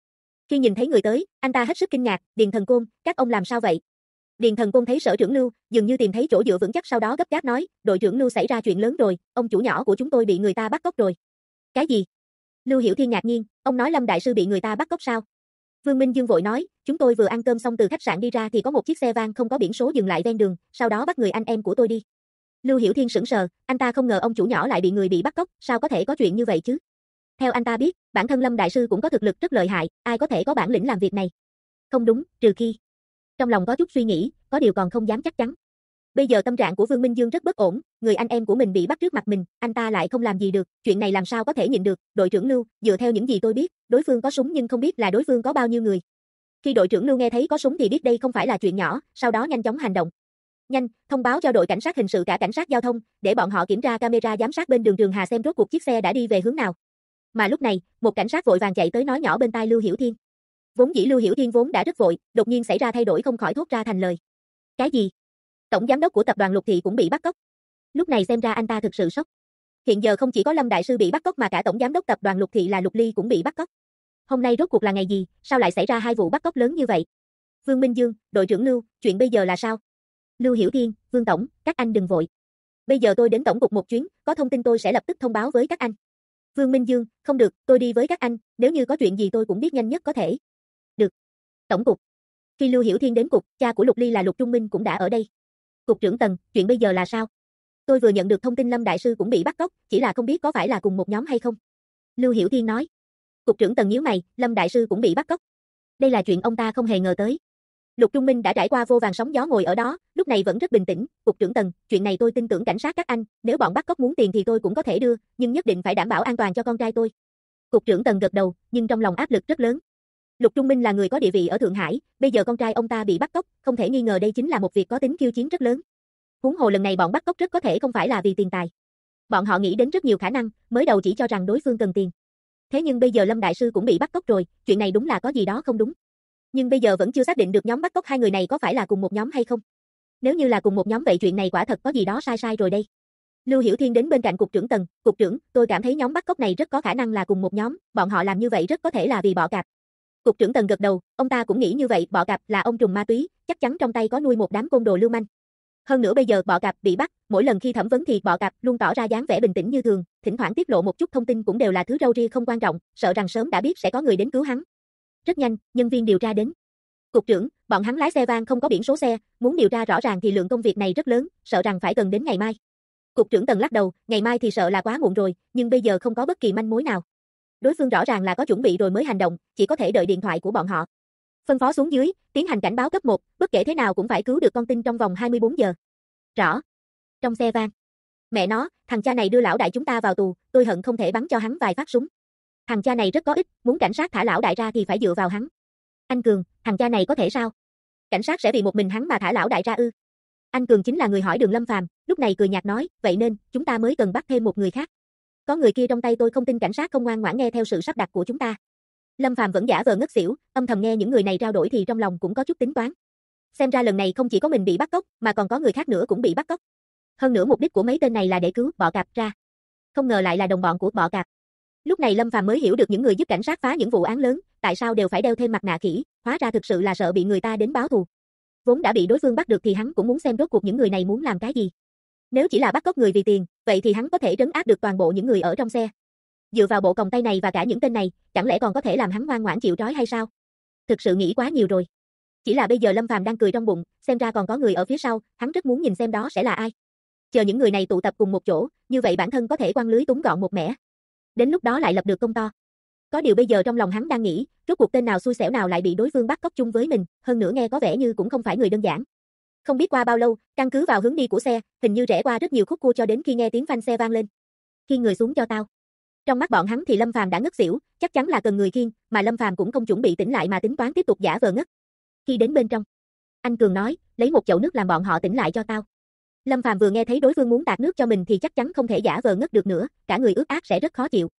Khi nhìn thấy người tới, anh ta hết sức kinh ngạc, Điền Thần Côn, các ông làm sao vậy? Điền Thần Côn thấy Sở trưởng Lưu, dường như tìm thấy chỗ dựa vững chắc sau đó gấp gáp nói, đội trưởng Lưu xảy ra chuyện lớn rồi, ông chủ nhỏ của chúng tôi bị người ta bắt cóc rồi. Cái gì? Lưu Hiểu Thiên ngạc nhiên, ông nói Lâm đại sư bị người ta bắt cóc sao? Vương Minh Dương vội nói, chúng tôi vừa ăn cơm xong từ khách sạn đi ra thì có một chiếc xe van không có biển số dừng lại ven đường, sau đó bắt người anh em của tôi đi. Lưu Hiểu Thiên sững sờ, anh ta không ngờ ông chủ nhỏ lại bị người bị bắt cóc, sao có thể có chuyện như vậy chứ? Theo anh ta biết, bản thân Lâm đại sư cũng có thực lực rất lợi hại, ai có thể có bản lĩnh làm việc này? Không đúng, trừ khi. Trong lòng có chút suy nghĩ, có điều còn không dám chắc chắn. Bây giờ tâm trạng của Vương Minh Dương rất bất ổn, người anh em của mình bị bắt trước mặt mình, anh ta lại không làm gì được, chuyện này làm sao có thể nhịn được, đội trưởng Lưu, dựa theo những gì tôi biết, đối phương có súng nhưng không biết là đối phương có bao nhiêu người. Khi đội trưởng Lưu nghe thấy có súng thì biết đây không phải là chuyện nhỏ, sau đó nhanh chóng hành động. Nhanh, thông báo cho đội cảnh sát hình sự cả cảnh sát giao thông, để bọn họ kiểm tra camera giám sát bên đường Trường Hà xem rốt cuộc chiếc xe đã đi về hướng nào. Mà lúc này, một cảnh sát vội vàng chạy tới nói nhỏ bên tai Lưu Hiểu Thiên. Vốn dĩ Lưu Hiểu Thiên vốn đã rất vội, đột nhiên xảy ra thay đổi không khỏi thốt ra thành lời. Cái gì? Tổng giám đốc của tập đoàn Lục Thị cũng bị bắt cóc. Lúc này xem ra anh ta thực sự sốc. Hiện giờ không chỉ có Lâm đại sư bị bắt cóc mà cả tổng giám đốc tập đoàn Lục Thị là Lục Ly cũng bị bắt cóc. Hôm nay rốt cuộc là ngày gì, sao lại xảy ra hai vụ bắt cóc lớn như vậy? Vương Minh Dương, đội trưởng Lưu, chuyện bây giờ là sao? Lưu Hiểu Thiên, Vương tổng, các anh đừng vội. Bây giờ tôi đến tổng cục một chuyến, có thông tin tôi sẽ lập tức thông báo với các anh. Vương Minh Dương, không được, tôi đi với các anh, nếu như có chuyện gì tôi cũng biết nhanh nhất có thể. Được. Tổng cục. Khi Lưu Hiểu Thiên đến cục, cha của Lục Ly là Lục Trung Minh cũng đã ở đây. Cục trưởng Tần, chuyện bây giờ là sao? Tôi vừa nhận được thông tin Lâm đại sư cũng bị bắt cóc, chỉ là không biết có phải là cùng một nhóm hay không. Lưu Hiểu Thiên nói. Cục trưởng Tần nhíu mày, Lâm đại sư cũng bị bắt cóc. Đây là chuyện ông ta không hề ngờ tới. Lục Trung Minh đã trải qua vô vàn sóng gió ngồi ở đó, lúc này vẫn rất bình tĩnh, cục trưởng Tần, chuyện này tôi tin tưởng cảnh sát các anh, nếu bọn bắt cóc muốn tiền thì tôi cũng có thể đưa, nhưng nhất định phải đảm bảo an toàn cho con trai tôi. Cục trưởng Tần gật đầu, nhưng trong lòng áp lực rất lớn. Lục Trung Minh là người có địa vị ở Thượng Hải, bây giờ con trai ông ta bị bắt cóc, không thể nghi ngờ đây chính là một việc có tính khiêu chiến rất lớn. Huống hồ lần này bọn bắt cóc rất có thể không phải là vì tiền tài. Bọn họ nghĩ đến rất nhiều khả năng, mới đầu chỉ cho rằng đối phương cần tiền. Thế nhưng bây giờ Lâm đại sư cũng bị bắt cóc rồi, chuyện này đúng là có gì đó không đúng. Nhưng bây giờ vẫn chưa xác định được nhóm bắt cóc hai người này có phải là cùng một nhóm hay không. Nếu như là cùng một nhóm vậy chuyện này quả thật có gì đó sai rồi đây. Lưu Hiểu Thiên đến bên cạnh cục trưởng Tần, cục trưởng, tôi cảm thấy nhóm bắt cóc này rất có khả năng là cùng một nhóm, bọn họ làm như vậy rất có thể là vì bọ cạp. Cục trưởng Tần gật đầu, ông ta cũng nghĩ như vậy, bọ cạp là ông trùm ma túy, chắc chắn trong tay có nuôi một đám côn đồ lưu manh. Hơn nữa bây giờ bọ cạp bị bắt, mỗi lần khi thẩm vấn thì bọ cạp luôn tỏ ra dáng vẻ bình tĩnh như thường, thỉnh thoảng tiết lộ một chút thông tin cũng đều là thứ râu ria không quan trọng, sợ rằng sớm đã biết sẽ có người đến cứu hắn. Rất nhanh, nhân viên điều tra đến. Cục trưởng, bọn hắn lái xe van không có biển số xe, muốn điều tra rõ ràng thì lượng công việc này rất lớn, sợ rằng phải cần đến ngày mai. Cục trưởng Tần lắc đầu, ngày mai thì sợ là quá muộn rồi, nhưng bây giờ không có bất kỳ manh mối nào. Đối phương rõ ràng là có chuẩn bị rồi mới hành động, chỉ có thể đợi điện thoại của bọn họ. Phân phó xuống dưới, tiến hành cảnh báo cấp 1, bất kể thế nào cũng phải cứu được con tin trong vòng 24 giờ. Rõ. Trong xe van. Mẹ nó, thằng cha này đưa lão đại chúng ta vào tù, tôi hận không thể bắn cho hắn vài phát súng. Thằng cha này rất có ích, muốn cảnh sát thả lão đại ra thì phải dựa vào hắn. Anh Cường, thằng cha này có thể sao? Cảnh sát sẽ vì một mình hắn mà thả lão đại ra ư? Anh Cường chính là người hỏi Đường Lâm Phàm, lúc này cười nhạt nói, vậy nên, chúng ta mới cần bắt thêm một người khác. Có người kia trong tay tôi không tin cảnh sát không ngoan ngoãn nghe theo sự sắp đặt của chúng ta. Lâm Phàm vẫn giả vờ ngất xỉu, âm thầm nghe những người này trao đổi thì trong lòng cũng có chút tính toán. Xem ra lần này không chỉ có mình bị bắt cóc, mà còn có người khác nữa cũng bị bắt cóc. Hơn nữa mục đích của mấy tên này là để cứu bọ cạp ra. Không ngờ lại là đồng bọn của bọ cạp. Lúc này Lâm Phàm mới hiểu được những người giúp cảnh sát phá những vụ án lớn, tại sao đều phải đeo thêm mặt nạ khỉ, hóa ra thực sự là sợ bị người ta đến báo thù. Vốn đã bị đối phương bắt được thì hắn cũng muốn xem rốt cuộc những người này muốn làm cái gì. Nếu chỉ là bắt cóc người vì tiền, vậy thì hắn có thể trấn áp được toàn bộ những người ở trong xe. Dựa vào bộ còng tay này và cả những tên này, chẳng lẽ còn có thể làm hắn ngoan ngoãn chịu trói hay sao? Thực sự nghĩ quá nhiều rồi. Chỉ là bây giờ Lâm Phàm đang cười trong bụng, xem ra còn có người ở phía sau, hắn rất muốn nhìn xem đó sẽ là ai. Chờ những người này tụ tập cùng một chỗ, như vậy bản thân có thể quăng lưới túng gọn một mẻ. Đến lúc đó lại lập được công to. Có điều bây giờ trong lòng hắn đang nghĩ, rốt cuộc tên nào xui xẻo nào lại bị đối phương bắt cóc chung với mình, hơn nữa nghe có vẻ như cũng không phải người đơn giản. Không biết qua bao lâu, căn cứ vào hướng đi của xe, hình như rẽ qua rất nhiều khúc cua cho đến khi nghe tiếng phanh xe vang lên. Khi người xuống cho tao. Trong mắt bọn hắn thì Lâm Phàm đã ngất xỉu, chắc chắn là cần người khiêng, mà Lâm Phàm cũng không chuẩn bị tỉnh lại mà tính toán tiếp tục giả vờ ngất. Khi đến bên trong, anh Cường nói, lấy một chậu nước làm bọn họ tỉnh lại cho tao. Lâm Phàm vừa nghe thấy đối phương muốn tạt nước cho mình thì chắc chắn không thể giả vờ ngất được nữa, cả người ướt át sẽ rất khó chịu.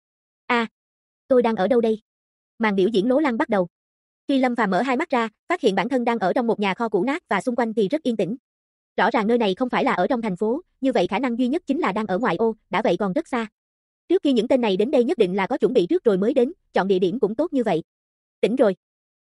Tôi đang ở đâu đây? Màn biểu diễn lố lăng bắt đầu. Khi Lâm Phàm mở hai mắt ra, phát hiện bản thân đang ở trong một nhà kho cũ nát và xung quanh thì rất yên tĩnh. Rõ ràng nơi này không phải là ở trong thành phố, như vậy khả năng duy nhất chính là đang ở ngoại ô, đã vậy còn rất xa. Trước khi những tên này đến đây nhất định là có chuẩn bị trước rồi mới đến, chọn địa điểm cũng tốt như vậy. Tỉnh rồi.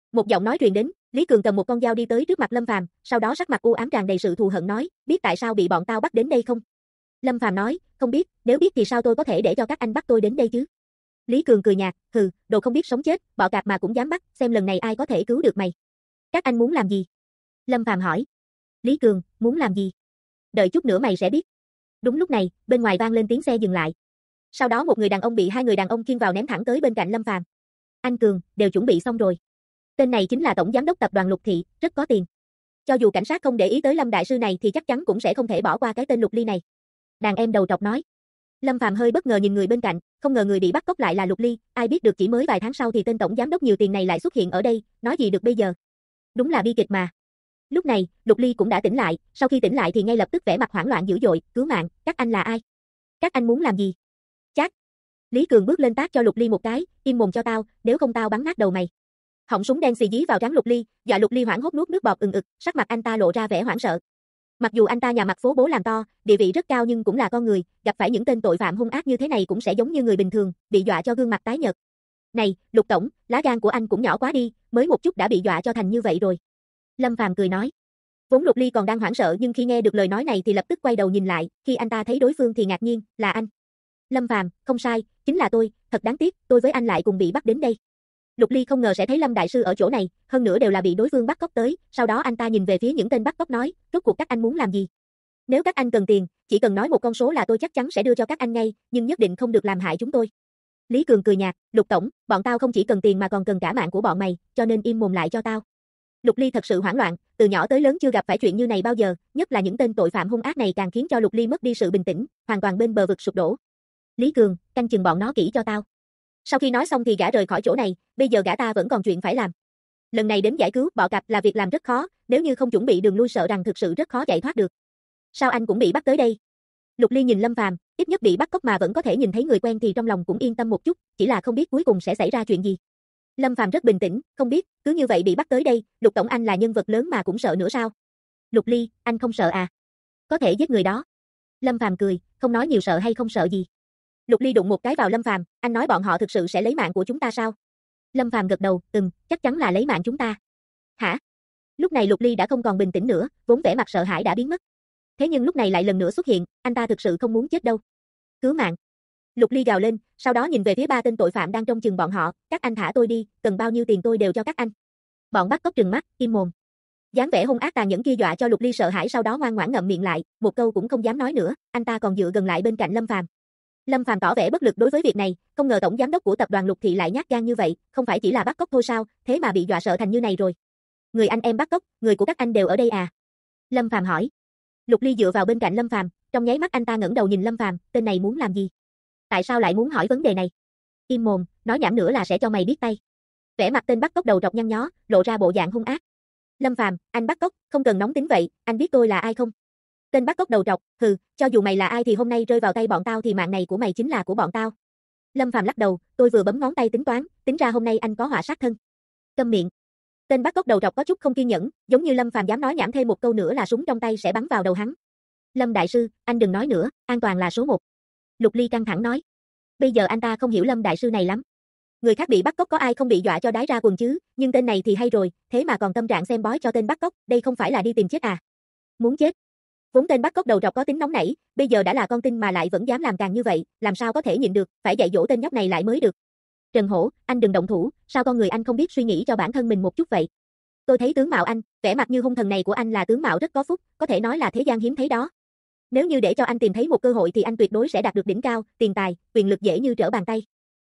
Một giọng nói truyền đến, Lý Cường cầm một con dao đi tới trước mặt Lâm Phàm, sau đó sắc mặt u ám tràn đầy sự thù hận nói, biết tại sao bị bọn tao bắt đến đây không? Lâm Phàm nói, không biết, nếu biết thì sao tôi có thể để cho các anh bắt tôi đến đây chứ? Lý Cường cười nhạt, hừ, đồ không biết sống chết, bọ cạp mà cũng dám bắt, xem lần này ai có thể cứu được mày. Các anh muốn làm gì? Lâm Phàm hỏi. Lý Cường, muốn làm gì? Đợi chút nữa mày sẽ biết. Đúng lúc này, bên ngoài vang lên tiếng xe dừng lại. Sau đó một người đàn ông bị hai người đàn ông khiêng vào ném thẳng tới bên cạnh Lâm Phàm. Anh Cường, đều chuẩn bị xong rồi. Tên này chính là tổng giám đốc tập đoàn Lục Thị, rất có tiền. Cho dù cảnh sát không để ý tới Lâm đại sư này thì chắc chắn cũng sẽ không thể bỏ qua cái tên Lục Ly này. Đàn em đầu trọc nói. Lâm Phàm hơi bất ngờ nhìn người bên cạnh, không ngờ người bị bắt cóc lại là Lục Ly, ai biết được chỉ mới vài tháng sau thì tên tổng giám đốc nhiều tiền này lại xuất hiện ở đây, nói gì được bây giờ. Đúng là bi kịch mà. Lúc này, Lục Ly cũng đã tỉnh lại, sau khi tỉnh lại thì ngay lập tức vẻ mặt hoảng loạn dữ dội, cứu mạng, các anh là ai? Các anh muốn làm gì? Chát. Lý Cường bước lên tát cho Lục Ly một cái, im mồm cho tao, nếu không tao bắn nát đầu mày. Họng súng đen xì dí vào trán Lục Ly, dọa Lục Ly hoảng hốt nuốt nước bọt ừng ực, sắc mặt anh ta lộ ra vẻ hoảng sợ. Mặc dù anh ta nhà mặt phố bố làm to, địa vị rất cao nhưng cũng là con người, gặp phải những tên tội phạm hung ác như thế này cũng sẽ giống như người bình thường, bị dọa cho gương mặt tái nhợt. Này, Lục tổng, lá gan của anh cũng nhỏ quá đi, mới một chút đã bị dọa cho thành như vậy rồi. Lâm Phàm cười nói. Vốn Lục Ly còn đang hoảng sợ nhưng khi nghe được lời nói này thì lập tức quay đầu nhìn lại, khi anh ta thấy đối phương thì ngạc nhiên, là anh. Lâm Phàm, không sai, chính là tôi, thật đáng tiếc, tôi với anh lại cùng bị bắt đến đây. Lục Ly không ngờ sẽ thấy Lâm đại sư ở chỗ này, hơn nữa đều là bị đối phương bắt cóc tới, sau đó anh ta nhìn về phía những tên bắt cóc nói, rốt cuộc các anh muốn làm gì? Nếu các anh cần tiền, chỉ cần nói một con số là tôi chắc chắn sẽ đưa cho các anh ngay, nhưng nhất định không được làm hại chúng tôi. Lý Cường cười nhạt, Lục tổng, bọn tao không chỉ cần tiền mà còn cần cả mạng của bọn mày, cho nên im mồm lại cho tao. Lục Ly thật sự hoảng loạn, từ nhỏ tới lớn chưa gặp phải chuyện như này bao giờ, nhất là những tên tội phạm hung ác này càng khiến cho Lục Ly mất đi sự bình tĩnh, hoàn toàn bên bờ vực sụp đổ. Lý Cường, canh chừng bọn nó kỹ cho tao. Sau khi nói xong thì gã rời khỏi chỗ này, bây giờ gã ta vẫn còn chuyện phải làm. Lần này đến giải cứu bọ cạp là việc làm rất khó, nếu như không chuẩn bị đường lui sợ rằng thực sự rất khó chạy thoát được. Sao anh cũng bị bắt tới đây? Lục Ly nhìn Lâm Phàm, ít nhất bị bắt cóc mà vẫn có thể nhìn thấy người quen thì trong lòng cũng yên tâm một chút, chỉ là không biết cuối cùng sẽ xảy ra chuyện gì. Lâm Phàm rất bình tĩnh, không biết, cứ như vậy bị bắt tới đây, Lục tổng anh là nhân vật lớn mà cũng sợ nữa sao? Lục Ly, anh không sợ à? Có thể giết người đó. Lâm Phàm cười, không nói nhiều sợ hay không sợ gì. Lục Ly đụng một cái vào Lâm Phàm, anh nói bọn họ thực sự sẽ lấy mạng của chúng ta sao? Lâm Phàm gật đầu, chắc chắn là lấy mạng chúng ta. Hả? Lúc này Lục Ly đã không còn bình tĩnh nữa, vốn vẻ mặt sợ hãi đã biến mất. Thế nhưng lúc này lại lần nữa xuất hiện, anh ta thực sự không muốn chết đâu. Cứu mạng. Lục Ly gào lên, sau đó nhìn về phía ba tên tội phạm đang trông chừng bọn họ, các anh thả tôi đi, cần bao nhiêu tiền tôi đều cho các anh. Bọn bắt cóc trừng mắt, im mồm. Dáng vẻ hung ác tàn nhẫn kia dọa cho Lục Ly sợ hãi sau đó ngoan ngoãn ngậm miệng lại, một câu cũng không dám nói nữa, anh ta còn dựa gần lại bên cạnh Lâm Phàm. Lâm Phàm tỏ vẻ bất lực đối với việc này, không ngờ tổng giám đốc của tập đoàn Lục Thị lại nhát gan như vậy, không phải chỉ là bắt cóc thôi sao, thế mà bị dọa sợ thành như này rồi. Người anh em bắt cóc, người của các anh đều ở đây à? Lâm Phàm hỏi. Lục Ly dựa vào bên cạnh Lâm Phàm, trong nháy mắt anh ta ngẩng đầu nhìn Lâm Phàm, tên này muốn làm gì? Tại sao lại muốn hỏi vấn đề này? Im mồm, nói nhảm nữa là sẽ cho mày biết tay. Vẻ mặt tên bắt cóc đầu trọc nhăn nhó, lộ ra bộ dạng hung ác. Lâm Phàm, anh bắt cóc, không cần nóng tính vậy, anh biết tôi là ai không? Tên bắt cóc đầu trọc, hừ, cho dù mày là ai thì hôm nay rơi vào tay bọn tao thì mạng này của mày chính là của bọn tao. Lâm Phàm lắc đầu, tôi vừa bấm ngón tay tính toán, tính ra hôm nay anh có họa sát thân. Câm miệng. Tên bắt cóc đầu trọc có chút không kiên nhẫn, giống như Lâm Phàm dám nói nhảm thêm một câu nữa là súng trong tay sẽ bắn vào đầu hắn. Lâm đại sư, anh đừng nói nữa, an toàn là số 1. Lục Ly căng thẳng nói. Bây giờ anh ta không hiểu Lâm đại sư này lắm. Người khác bị bắt cóc có ai không bị dọa cho đái ra quần chứ, nhưng tên này thì hay rồi, thế mà còn tâm trạng xem bói cho tên bắt cóc, đây không phải là đi tìm chết à? Muốn chết. Vốn tên bắt cóc đầu trọc có tính nóng nảy, bây giờ đã là con tin mà lại vẫn dám làm càng như vậy, làm sao có thể nhịn được, phải dạy dỗ tên nhóc này lại mới được. Trần Hổ, anh đừng động thủ, sao con người anh không biết suy nghĩ cho bản thân mình một chút vậy? Tôi thấy tướng mạo anh, vẻ mặt như hung thần này của anh là tướng mạo rất có phúc, có thể nói là thế gian hiếm thấy đó. Nếu như để cho anh tìm thấy một cơ hội thì anh tuyệt đối sẽ đạt được đỉnh cao, tiền tài, quyền lực dễ như trở bàn tay.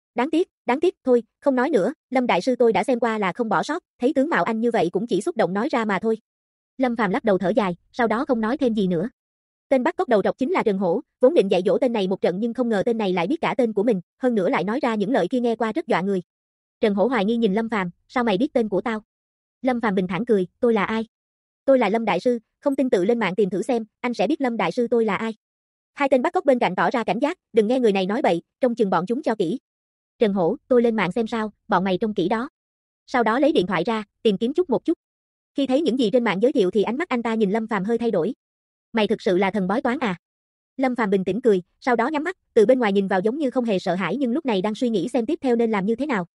Đáng tiếc, thôi, không nói nữa, Lâm đại sư tôi đã xem qua là không bỏ sót, thấy tướng mạo anh như vậy cũng chỉ xúc động nói ra mà thôi. Lâm Phàm lắc đầu thở dài, sau đó không nói thêm gì nữa. Tên bắt cóc đầu trọc chính là Trần Hổ, vốn định dạy dỗ tên này một trận nhưng không ngờ tên này lại biết cả tên của mình, hơn nữa lại nói ra những lời kia nghe qua rất dọa người. Trần Hổ hoài nghi nhìn Lâm Phàm, sao mày biết tên của tao? Lâm Phàm bình thản cười, tôi là ai? Tôi là Lâm đại sư, không tin tự lên mạng tìm thử xem, anh sẽ biết Lâm đại sư tôi là ai. Hai tên bắt cóc bên cạnh tỏ ra cảnh giác, đừng nghe người này nói bậy, trông chừng bọn chúng cho kỹ. Trần Hổ, tôi lên mạng xem sao, bọn mày trông kỹ đó. Sau đó lấy điện thoại ra, tìm kiếm một chút. Khi thấy những gì trên mạng giới thiệu thì ánh mắt anh ta nhìn Lâm Phàm hơi thay đổi. Mày thực sự là thần bói toán à? Lâm Phàm bình tĩnh cười, sau đó nhắm mắt, từ bên ngoài nhìn vào giống như không hề sợ hãi nhưng lúc này đang suy nghĩ xem tiếp theo nên làm như thế nào.